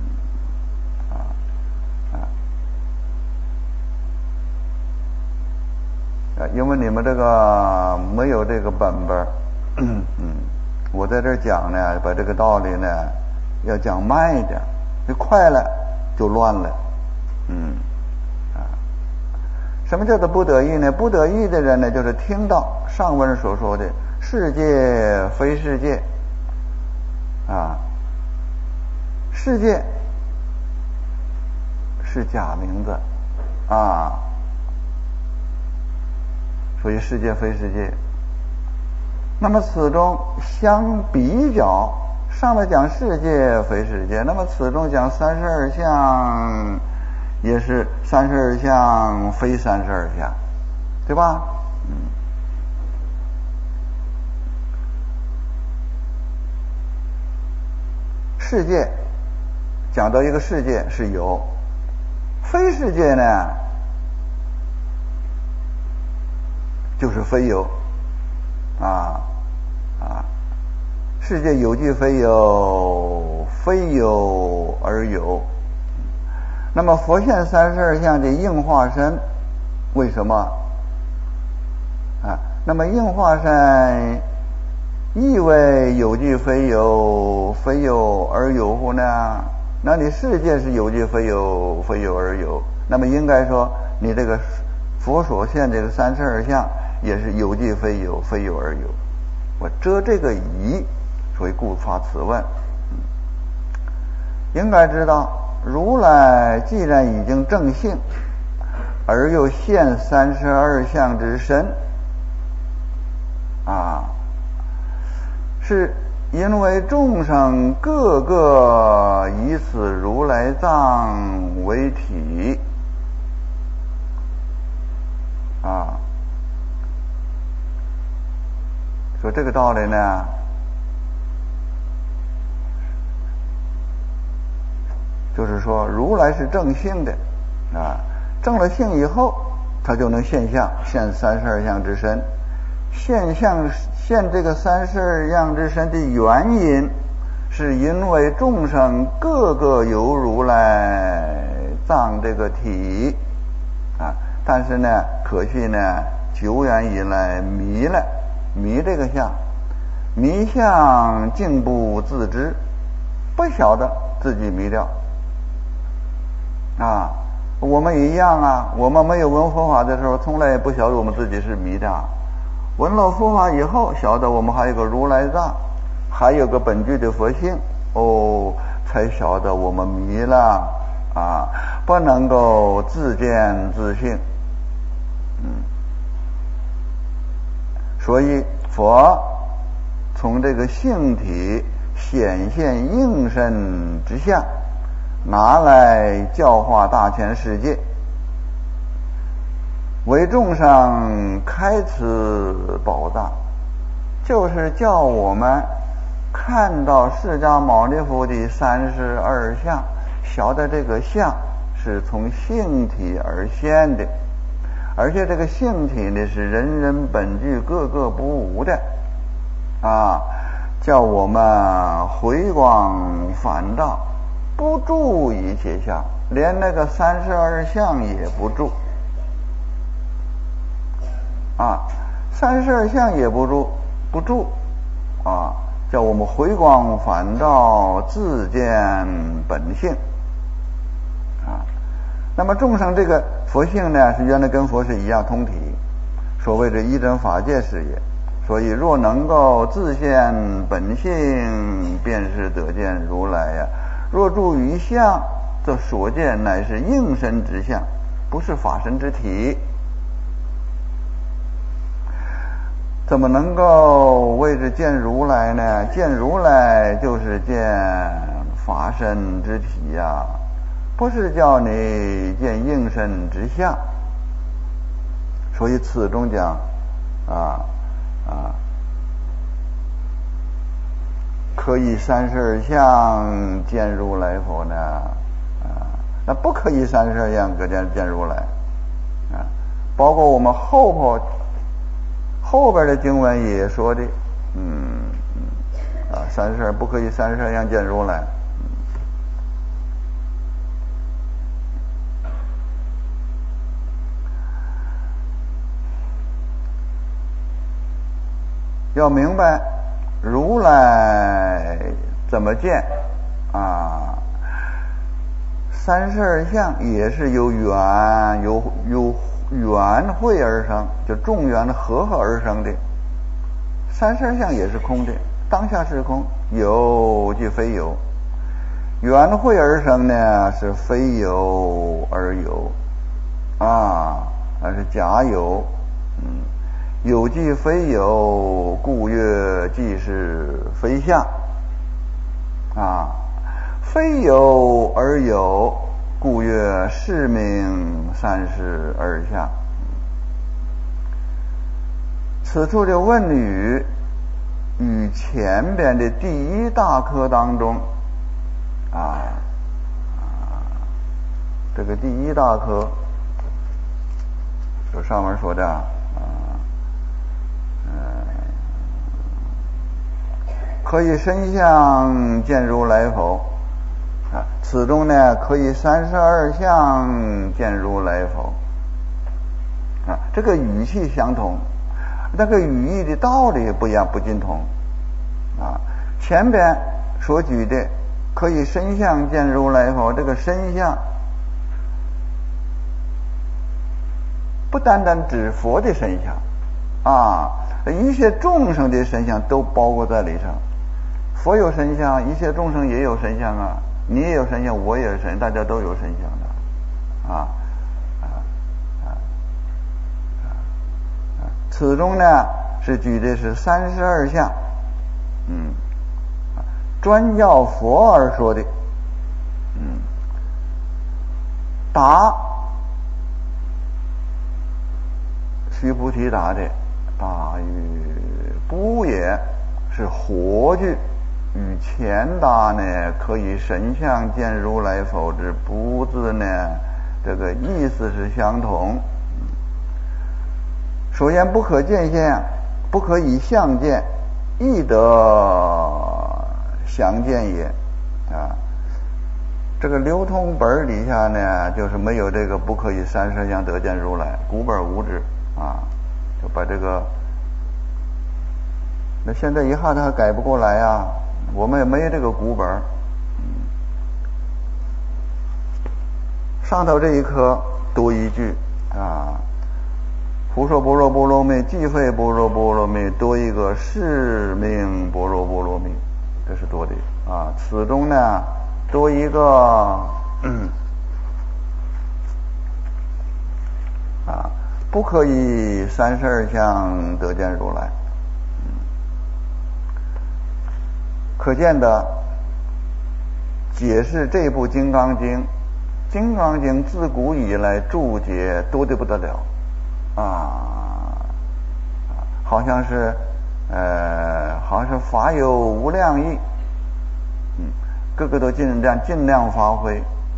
因为你们这个没有这个本本我在这儿讲呢，把这个道理呢要讲慢一点，你快了就乱了。什么叫做不得意呢？不得意的人呢，就是听到上文所说的世界非世界世界是假名字所以世界非世界。那么此中相比较，上面讲世界非世界，那么此中讲32相也是32相非32相，对吧？世界讲到一个世界是有，非世界呢就是非有世界有即非有，非有而有。那么佛现32相的应化身，为什么那么应化身亦为有即非有，非有而有乎呢？那你世界是有即非有，非有而有，那么应该说你这个佛所现这个32相也是有即非有，非有而有。我遮这个疑，所以故发此问。应该知道，如来既然已经正性，而又现32相之身是因为众生个个以此如来藏为体说这个道理呢，就是说如来是正性的正了性以后，他就能现相，现32相之身。现这个32相之身的原因，是因为众生个个有如来藏这个体但是呢，可惜呢，久远以来迷了，迷这个相，迷相竟不自知，不晓得自己迷掉我们一样我们没有闻佛法的时候，从来也不晓得我们自己是迷的。闻了佛法以后，晓得我们还有个如来藏，还有个本具的佛性才晓得我们迷了不能够自见自性。所以佛从这个性体显现应身之相，拿来教化大千世界，为众生开此宝藏，就是叫我们看到释迦牟尼佛的32相，晓得这个相是从性体而现的，而且这个性体呢是人人本具，个个不无的叫我们回光返照，不住一切相，连那个32相也不住32相也不住叫我们回光返照，自见本性那么众生这个佛性呢，是原来跟佛是一样通体，所谓的一真法界是也。所以若能够自现本性，便是得见如来若住于相，则所见乃是应身之相，不是法身之体。怎么能够谓之见如来呢？见如来就是见法身之体不是叫你见应身之相。所以此中讲可以32相见如来佛呢那不可以32相可见如来包括我们后边的经文也说的，32不可以32相见如来。要明白如来怎么见啊，32相也是由缘会而生，就众缘和合而生的。32相也是空的，当下是空，有即非有。缘会而生呢，是非有而有那是假有。有即非有，故曰即是非相非有而有，故曰是名32相。此处的问语与前边的第一大科当中这个第一大科就上面说的可以身相见如来否？此中呢，可以32相见如来否？这个语气相同，那个语义的道理不尽同前边所举的可以身相见如来否，这个身相不单单指佛的身相一切众生的身相都包括在里头。佛有身相，一切众生也有身相你也有身相，我也有身，大家都有身相的此中呢是举的是32相专要佛而说的答须菩提答的答语不也，是活句。与前答呢可以神相见如来否之不字呢，这个意思是相同。首先不可见相，不可以相见，亦得详见也这个流通本底下呢，就是没有这个不可以32相得见如来，古本无之就把这个，那现在一下子还改不过来我们也没这个古本上头这一颗多一句胡说般若波罗蜜，即废般若波罗蜜，多一个是名般若波罗蜜，这是多的此中呢多一个不可以32相得见如来。可见的解释这部《金刚经》，《金刚经》自古以来注解多得不得了好像是法有无量义个个都尽量发挥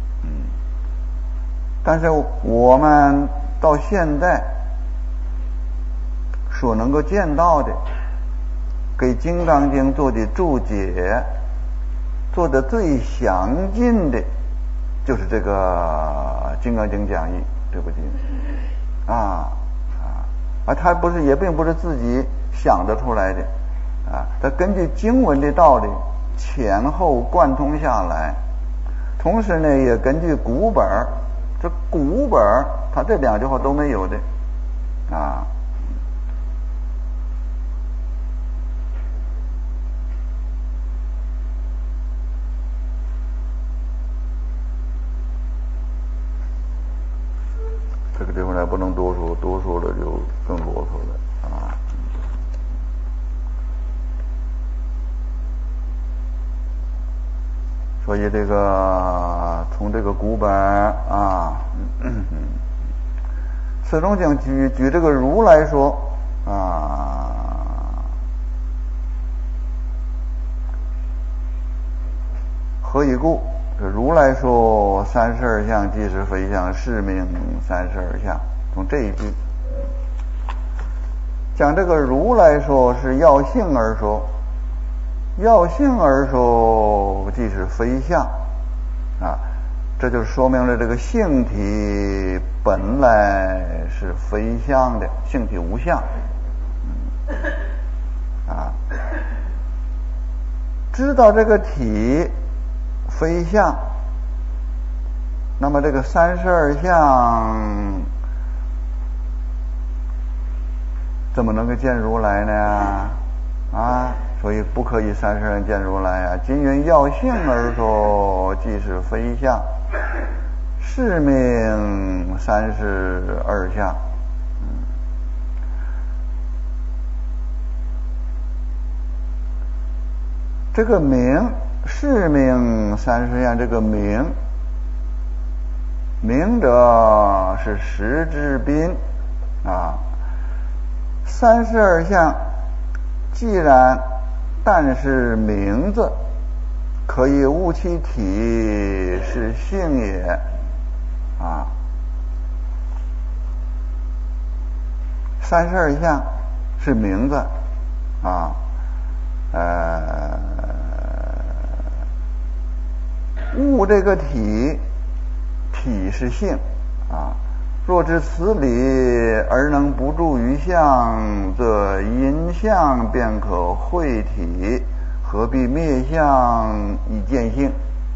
但是我们到现在所能够见到的给《金刚经》做的注解做的最详尽的就是这个《金刚经讲义》这部经他也并不是自己想得出来的他根据经文的道理前后贯通下来，同时呢也根据古本，这古本他这两句话都没有的这个地方呢不能多说，多说了就更啰嗦了所以这个从这个古本此中讲举这个如来说何以故？这如来说32相即是非相，是名32相从这一句讲这个如来说是要性而说，要性而说即是非相啊，这就说明了这个性体本来是非相的，性体无相啊，知道这个体非相，那么这个32相怎么能够见如来呢？啊，所以不可以32相见如来啊。今云要性而说，即是非相，是名32相。这个名是名30相，这个名者是实之宾啊。32相既然但是名字，可以悟其体是性也啊。32相是名字啊，悟这个体是性啊。若知此理而能不住于相，则因相便可会体，何必灭相以见性？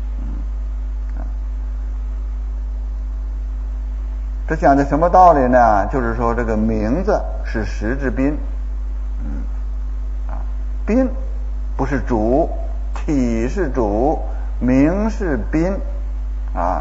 这讲的什么道理呢？就是说这个名字是实之宾，宾不是主，体是主，名是宾啊。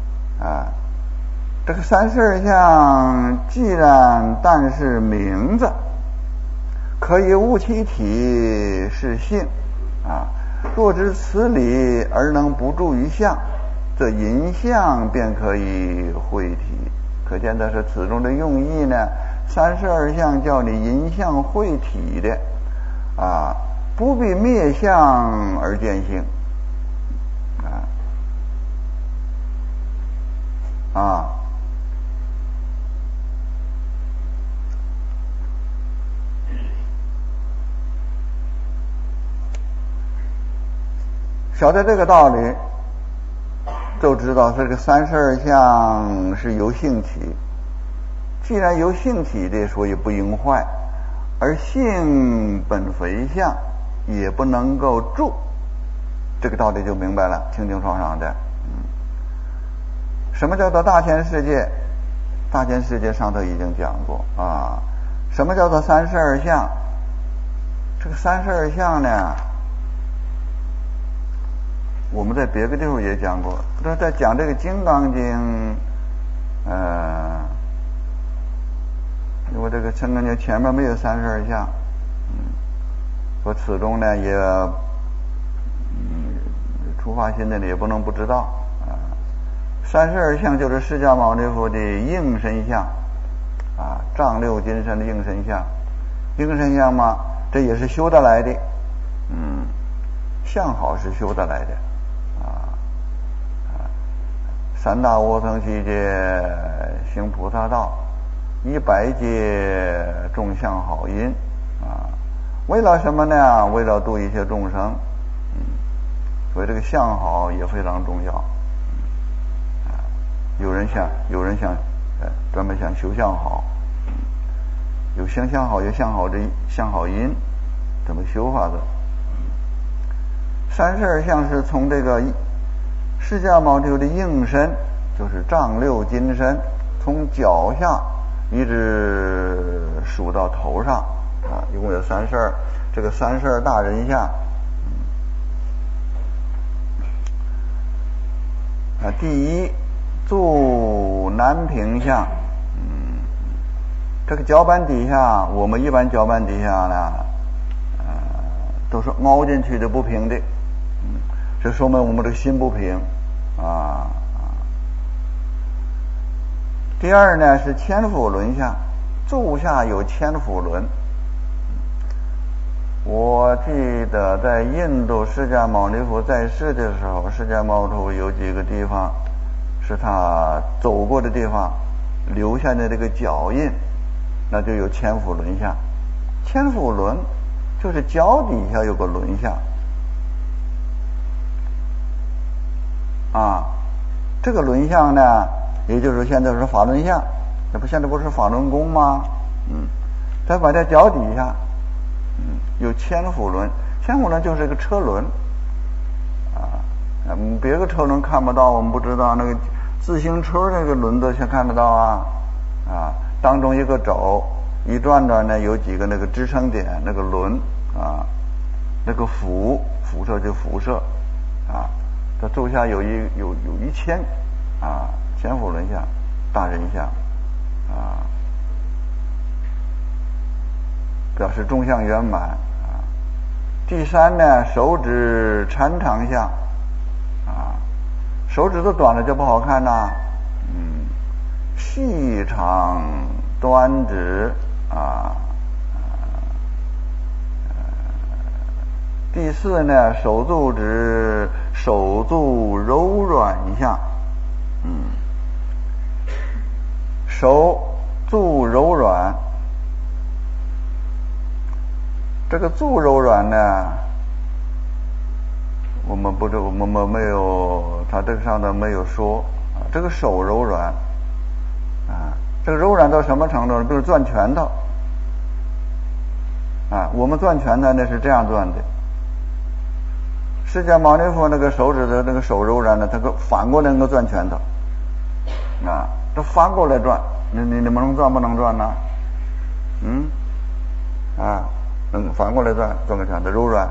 这个32相既然但是名字，可以悟其体是性啊。若知此理而能不住于相，则淫相便可以会体。可见的是此中的用意呢，32相叫你淫相会体的啊，不必灭相而见性啊。晓得这个道理，就知道这个32相是由性起。既然由性起的，所以不应坏，而性本非相，也不能够住。这个道理就明白了，清清爽爽的。什么叫做大千世界？大千世界上头已经讲过啊。什么叫做32相？这个32相呢，我们在别的地方也讲过。那在讲这个《金刚经》，因为这个《金刚经》前面没有32相，说此中呢也，出发心的也不能不知道啊。32相就是释迦牟尼佛的应身相啊，丈六金身的应身相。应身相嘛，这也是修得来的，相好是修得来的。三大阿僧祇劫行菩萨道，100劫种相好因啊。为了什么呢？为了度一切众生。所以这个相好也非常重要。有人想专门想修相好，有相好，有相好的相好因，怎么修法的？32相是从这个释迦牟尼佛的应身，就是丈六金身，从脚下一直数到头上啊，一共有32。这个32大人相第一住南屏相，这个脚板底下，我们一般脚板底下呢，都是凹进去的不平的，这说明我们这个心不平啊。第二呢是千佛轮相，柱下有千佛轮。我记得在印度释迦牟尼佛在世的时候，释迦牟尼佛有几个地方是他走过的地方留下的这个脚印，那就有千辐轮相。千辐轮就是脚底下有个轮相啊，这个轮相呢，也就是现在是法轮相，这不现在不是法轮功吗？再把这脚底下，有千辐轮，千辐轮就是一个车轮啊，别个车轮看不到，我们不知道，那个自行车那个轮子先看得到啊，当中一个轴一转转呢，有几个那个支撑点，那个轮啊，那个辐射就辐射啊，这柱下有一千啊，千辐轮相，大人相啊，表示众相圆满啊。第三呢，手指缠长相啊，手指头短了就不好看呐，细长端直啊。第四呢，手足柔软相，手足柔软，这个足柔软呢，我们没有，他这个上头没有说啊。这个手柔软啊，这个柔软到什么程度呢？比如攥拳头啊，我们攥拳头那是这样攥的。释迦牟尼佛那个手指的那个手柔软呢，他反过来能够攥拳头啊，这反过来转，你们能转不能转呢？能反过来攥个拳头，柔软。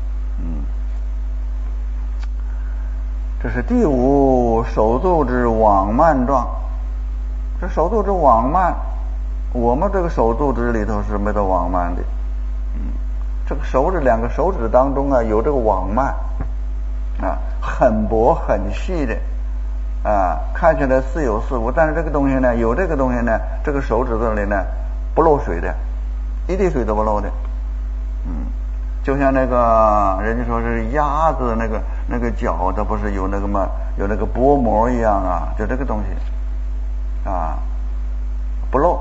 这是第五，手足之网慢状。这手足之网慢，我们这个手足指里头是没得网慢的。这个手指两个手指当中啊，有这个网慢啊，很薄很细的啊，看起来似有似无，但是这个东西呢，有这个东西呢，这个手指头里呢不漏水的，一滴水都不漏的。就像那个人家说是鸭子那个脚，它不是有那个嘛，有那个薄膜一样啊，就这个东西啊，不漏。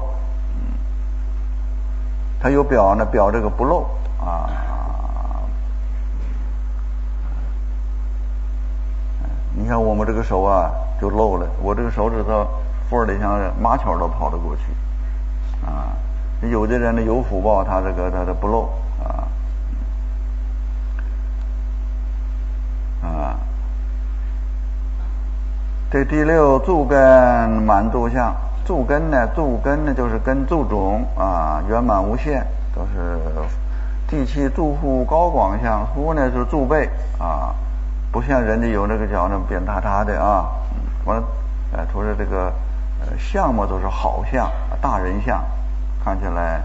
它有表呢，表这个不漏啊。你看我们这个手啊就漏了，我这个手指头缝里像麻球都跑得过去啊。有的人呢有福报，他他不漏啊。这第六，足根满足相。足根呢就是根足种啊，圆满无限，都是。第七，足腹高广相。腹呢是足背啊，不像人家有那个脚那么扁塌塌的啊。完了，除了这个相嘛都是好相，大人相，看起来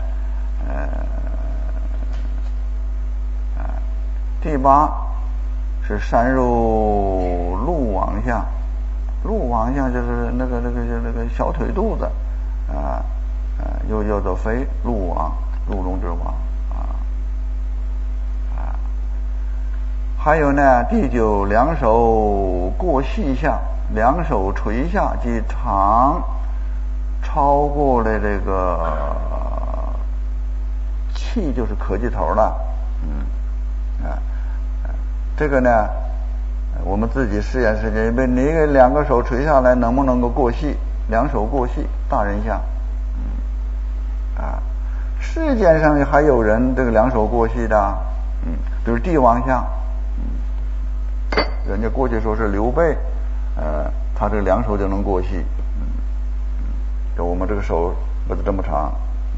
第八是山入鹿王相。鹿王相就是那个小腿肚子啊，又叫做飞鹿王，鹿中之王啊。还有呢，第九，两手过细相，两手垂下，即长超过了这个气，就是可及头了。这个呢我们自己试验试验，你两个手垂下来能不能够过细？两手过细，大人相。世间上还有人这个两手过细的，比如帝王相，人家过去说是刘备，他这两手就能过细，就我们这个手不是这么长，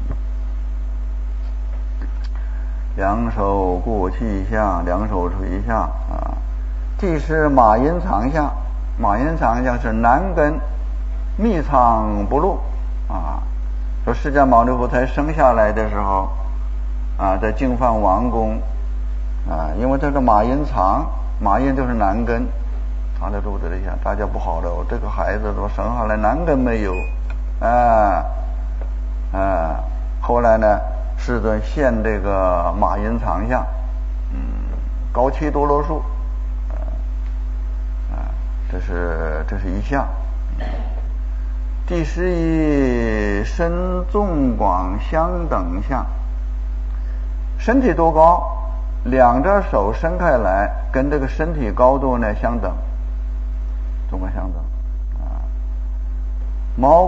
两手过气相，两手垂下啊。第十，马阴藏相。马阴藏相是男根密藏不露啊。说释迦牟尼佛才生下来的时候啊，在净饭王宫啊，因为这个马阴藏，马阴就是男根藏在肚子里下，大家不好了，这个孩子怎么生下来男根没有后来呢，世尊现这个马阴藏相，高七多罗树，这是一项。 第11，身纵广相等相。身体多高，两只手伸开来，跟这个身体高度呢相等，纵广相等啊。毛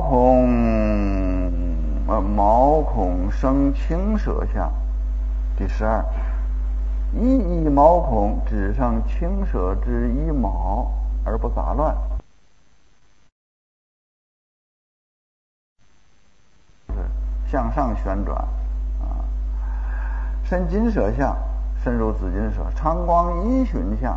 孔生青舌相。第12，一毛孔只剩青舌之一毛而不杂乱。向上旋转啊。身金舌相，身如紫金舌。长光依循相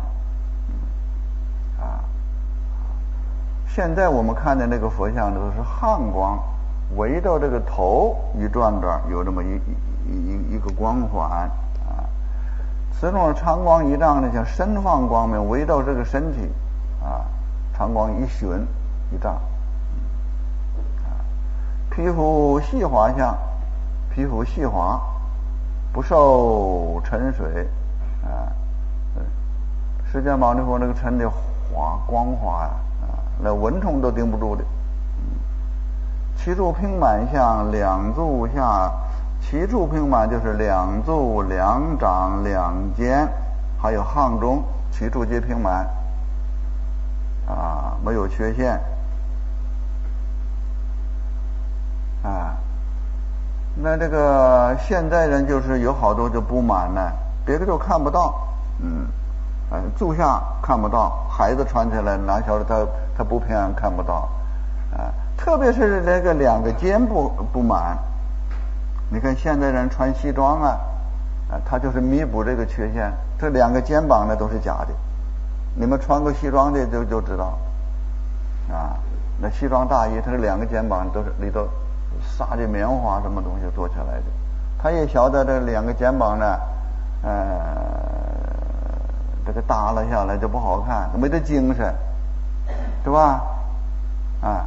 啊。现在我们看的那个佛像都是汉光，围到这个头一转转，有这么一个光环啊。此种长光一丈呢，像身放光明，围到这个身体啊，长光一循一丈啊。皮肤细滑相，皮肤细滑，不受尘水啊。释迦牟尼佛那个尘的光滑呀啊，那蚊虫都顶不住的。其处平满相，两足下。其处平满就是两足、两掌、两肩，还有项中，其处皆平满啊，没有缺陷啊。那这个现在人就是有好多就不满呢，别个就看不到，足下看不到，孩子穿起来哪晓得他不平安看不到啊。特别是那个两个肩不满。你看现在人穿西装啊，他就是弥补这个缺陷。这两个肩膀呢都是假的，你们穿过西装的就知道啊。那西装大衣，它这两个肩膀都是里头纱的棉花什么东西做起来的。他也晓得这两个肩膀呢，这个耷拉下来就不好看，没得精神，对吧？啊。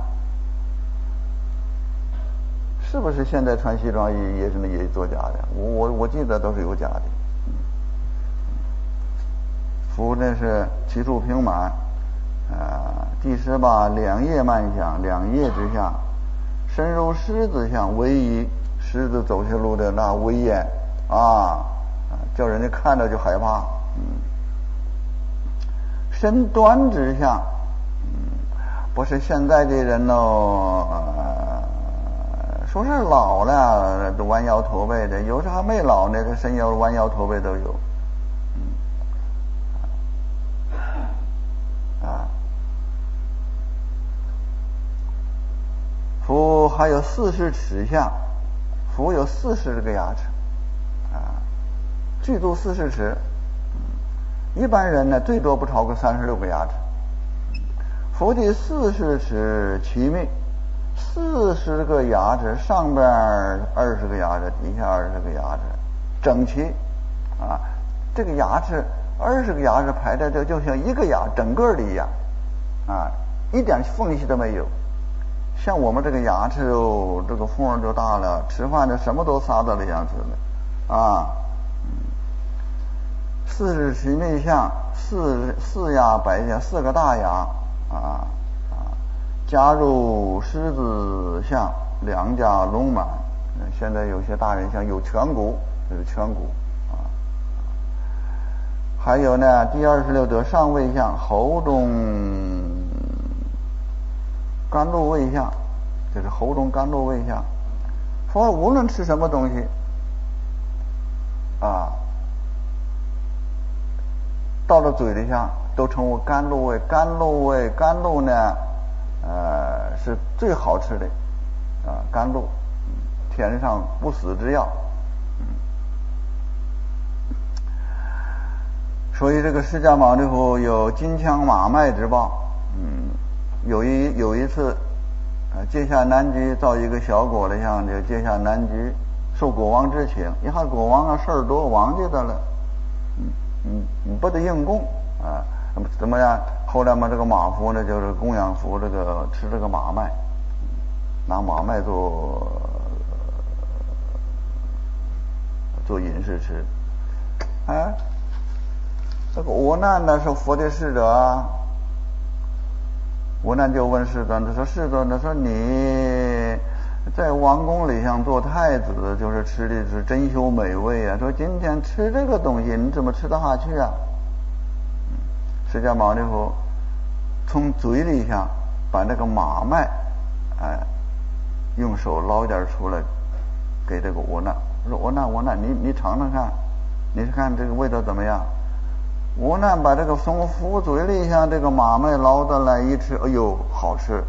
是不是现在穿西装也做假的？我记得都是有假的。夫呢是其处平满第18，两叶慢相，两叶之相。身如狮子相，威仪，狮子走下路的那威严啊，叫人家看着就害怕。身端直相，不是现在的人说是老了都弯腰驼背的，有时还没老呢，这身腰弯腰驼背都有。佛还有40齿相，佛有40个牙齿具足40齿。一般人呢最多不超过36个牙齿。佛的40齿齐密，40个牙齿，上边20个牙齿，底下20个牙齿，整齐啊。这个牙齿20个牙齿排在这，就像一个牙整个的一样啊，一点缝隙都没有。像我们这个牙齿这个缝就大了，吃饭的什么都撒到了牙齿了啊。40齐密相，四牙白相，4个大牙加入狮子相，2颊隆满。现在有些大人像有颧骨，就是颧骨还有呢，第26得上位相，喉中甘露味相，就是喉中甘露味相。佛无论吃什么东西到了嘴里下都称为甘露味。甘露呢是最好吃的甘露，天上不死之药。所以这个释迦牟尼佛有金枪马脉之报。有一次阶下南居造一个小果子像，这阶下南居受国王之请，一下国王事儿多忘记他了，不得应供怎么样？后来嘛，这个马夫呢，就是供养佛这个吃这个马脉，拿马脉做饮食吃。这个国难呢是佛的使者无难就问世尊，他说世尊，他说你在王宫里想做太子，就是吃的是珍馐美味啊，说今天吃这个东西你怎么吃得下去啊？释迦牟尼佛从嘴里上把那个马脉用手捞点出来给这个无难，说无难你尝尝看，你看这个味道怎么样？无难把这个从佛嘴里上这个马脉捞得来一吃，哎呦好吃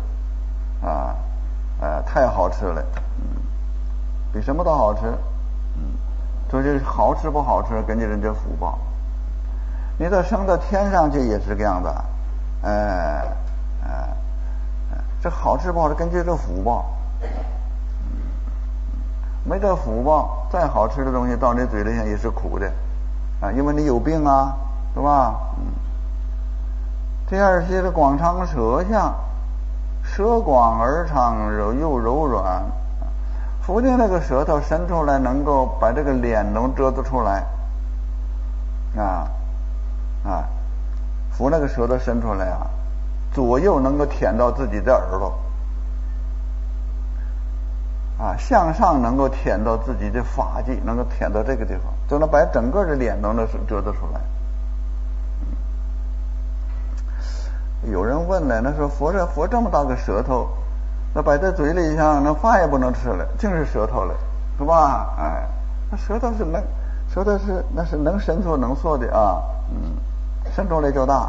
太好吃了，比什么都好吃，所以这好吃不好吃根据人家福报，你这升到天上去也是这个样子，这好吃不好吃根据这福报，没这福报，再好吃的东西到你嘴里上也是苦的因为你有病啊，是吧？第二些是广长舌相，舌广而长，又柔软。佛的那个舌头伸出来，能够把这个脸能遮得出来佛那个舌头伸出来左右能够舔到自己的耳朵向上能够舔到自己的发际，能够舔到这个地方，就能把整个的脸都能遮得出来。有人问了，那说佛这么大个舌头，那摆在嘴里上，那饭也不能吃了，净是舌头了，是吧？那舌头是能伸出能缩的伸出来就大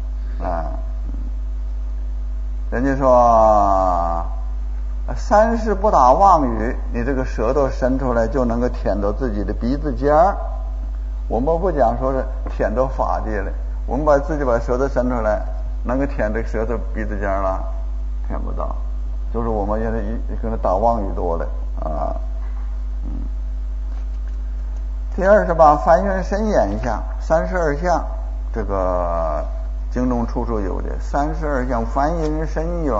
人家说三世不打妄语，你这个舌头伸出来就能够舔到自己的鼻子尖儿。我们不讲说是舔到发际了，我们把舌头伸出来，能够舔这个舌头鼻子尖了，舔不到。就是我们现在可能打妄语多了第二是把梵云身眼相，32相，这个经中处处有的32相，梵音深远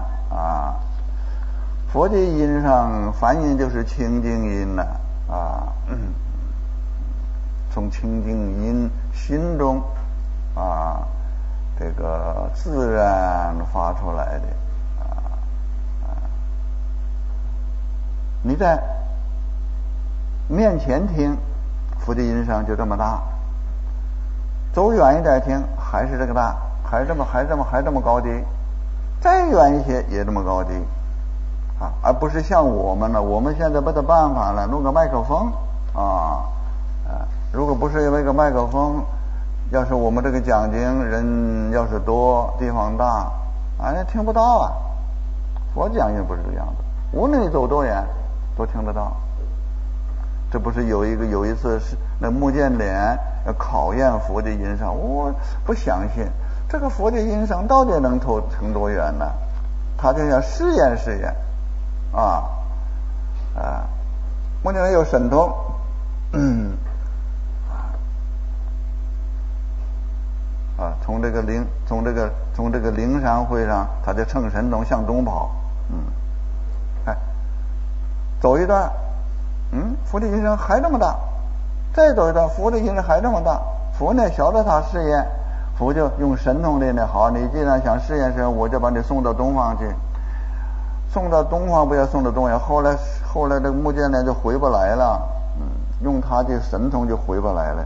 佛的音上，梵音就是清净音从清净音心中这个自然发出来的你在面前听，佛的音上就这么大，走远一点听还是这个大，还这么高低，再远一些也这么高低而不是像我们呢，我们现在没得办法了，弄个麦克风如果不是有一个麦克风，要是我们这个讲经人要是多，地方大听不到佛讲经不是这个样子，无论你走多远都听得到。这不是有一次是那目犍连要考验佛的音声，我不相信这个佛的音声到底能听多远呢？他就想试验目犍连有神通从这个灵山会上，他就乘神通向东跑走一段佛的音声还这么大，再走一段佛的音声还这么大，佛呢晓得他试验，佛就用神通力呢，好，你既然想试验我就把你送到东方去，送到东方不要送到东方，后来这个目犍连就回不来了用他的神通就回不来了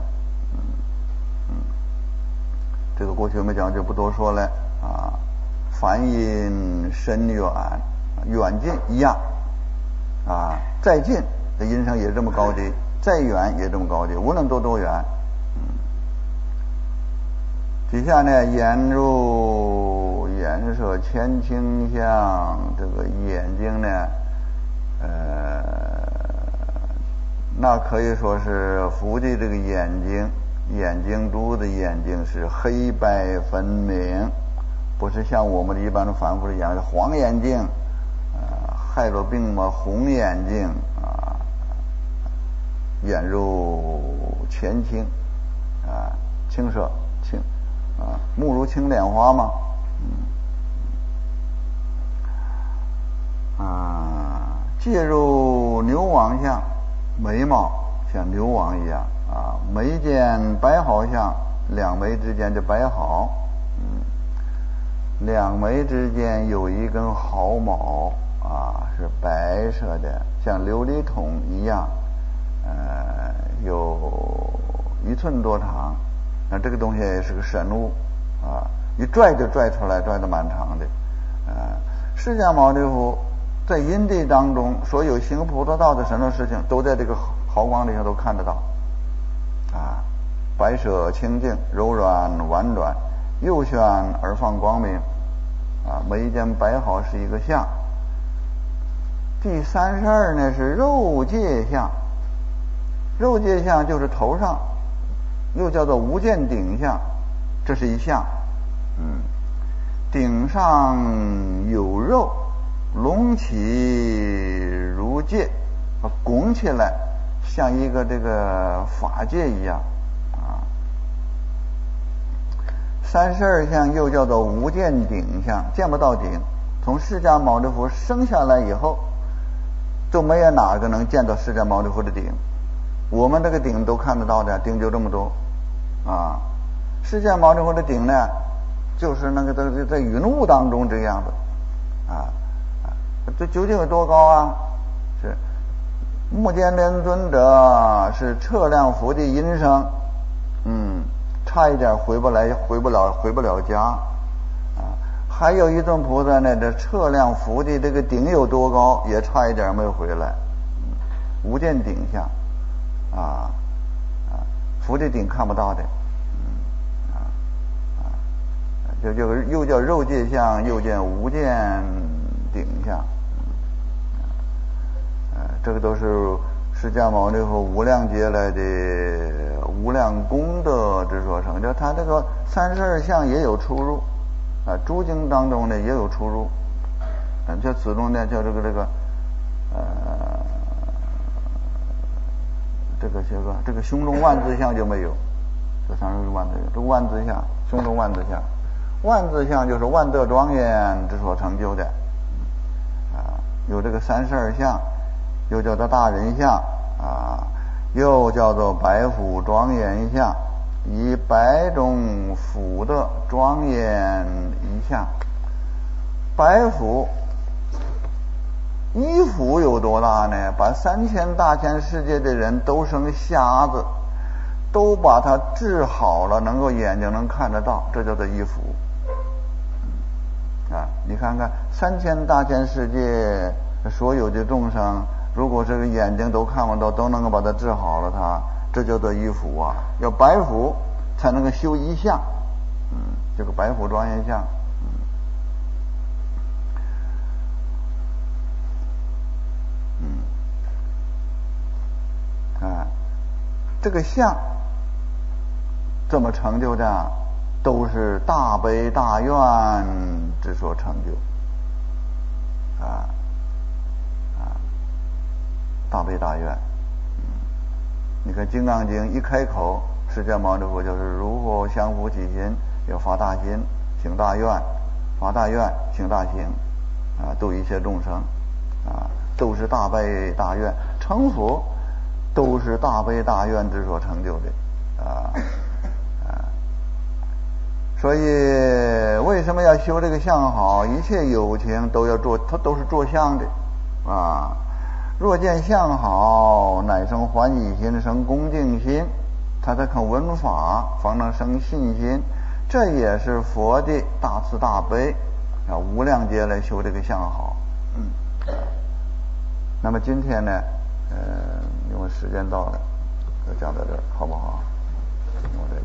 这个过去我们讲就不多说了梵音深远，远近一样再近的音声也这么高低，再远也这么高低，无论多远底下呢，眼入眼色前倾向，这个眼睛呢那可以说是佛的这个眼睛珠的眼睛是黑白分明，不是像我们的一般的凡夫一样黄眼睛害了病嘛，红眼睛眼入前倾青色青目如青莲花嘛介入牛王相，眉毛像牛王一样眉间白毫相，两眉之间就白毫两眉之间有一根毫毛是白色的，像琉璃筒一样，有1寸多长。那这个东西也是个神物一拽就拽出来，拽得蛮长的。释迦牟尼佛在因地当中，所有行菩萨道的神的事情，都在这个毫光里头都看得到。白色清净，柔软婉转，右旋而放光明。眉间白毫是一个相。第32呢是肉界相。肉界相就是头上，又叫做无间顶相，这是一相。顶上有肉，隆起如戒，拱起来像一个这个法界一样。32相又叫做无见顶相，见不到顶。从释迦牟尼佛生下来以后，就没有哪个能见到释迦牟尼佛的顶。我们这个顶都看得到的，顶就这么多释迦牟尼佛的顶呢，就是那个在云雾当中这样的这究竟有多高是目犍连尊者是测量佛的音声，差一点回不了家还有一尊菩萨呢，这测量佛的这个顶有多高，也差一点没有回来。无见顶相佛的顶看不到的。又叫肉界相，又见无见顶相。这个都是释迦牟尼佛无量劫来的无量功德之所成就。他这个32相也有出入诸经当中呢也有出入。就此中呢叫这个胸中万字相就没有。这32万字有，这万字相，胸中万字相。万字相就是万德庄严之所成就的有这个32相，又叫做大人相又叫做白虎庄严相，以白种虎的庄严一相。白虎一虎有多大呢？把3000大千世界的人都生瞎子，都把它治好了，能够眼睛能看得到，这叫做一虎你看看3000大千世界所有的众生，如果这个眼睛都看不到，都能够把它治好了，这叫做一虎要白虎才能够修一相。这个白虎庄严相。这个相这么成就的，都是大悲大愿之所成就大悲大愿。你看《金刚经》一开口，释迦牟尼佛就是如何降伏己心，要发大心，行大愿，发大愿，行大行度一切众生都是大悲大愿。成佛都是大悲大愿之所成就的所以为什么要修这个相好？一切有情都要做，它都是做相的若见相好，乃生欢喜心，生恭敬心，他才肯闻法，方能生信心。这也是佛的大慈大悲无量劫来修这个相好。那么今天呢因为时间到了，就讲到这儿，好不好？我这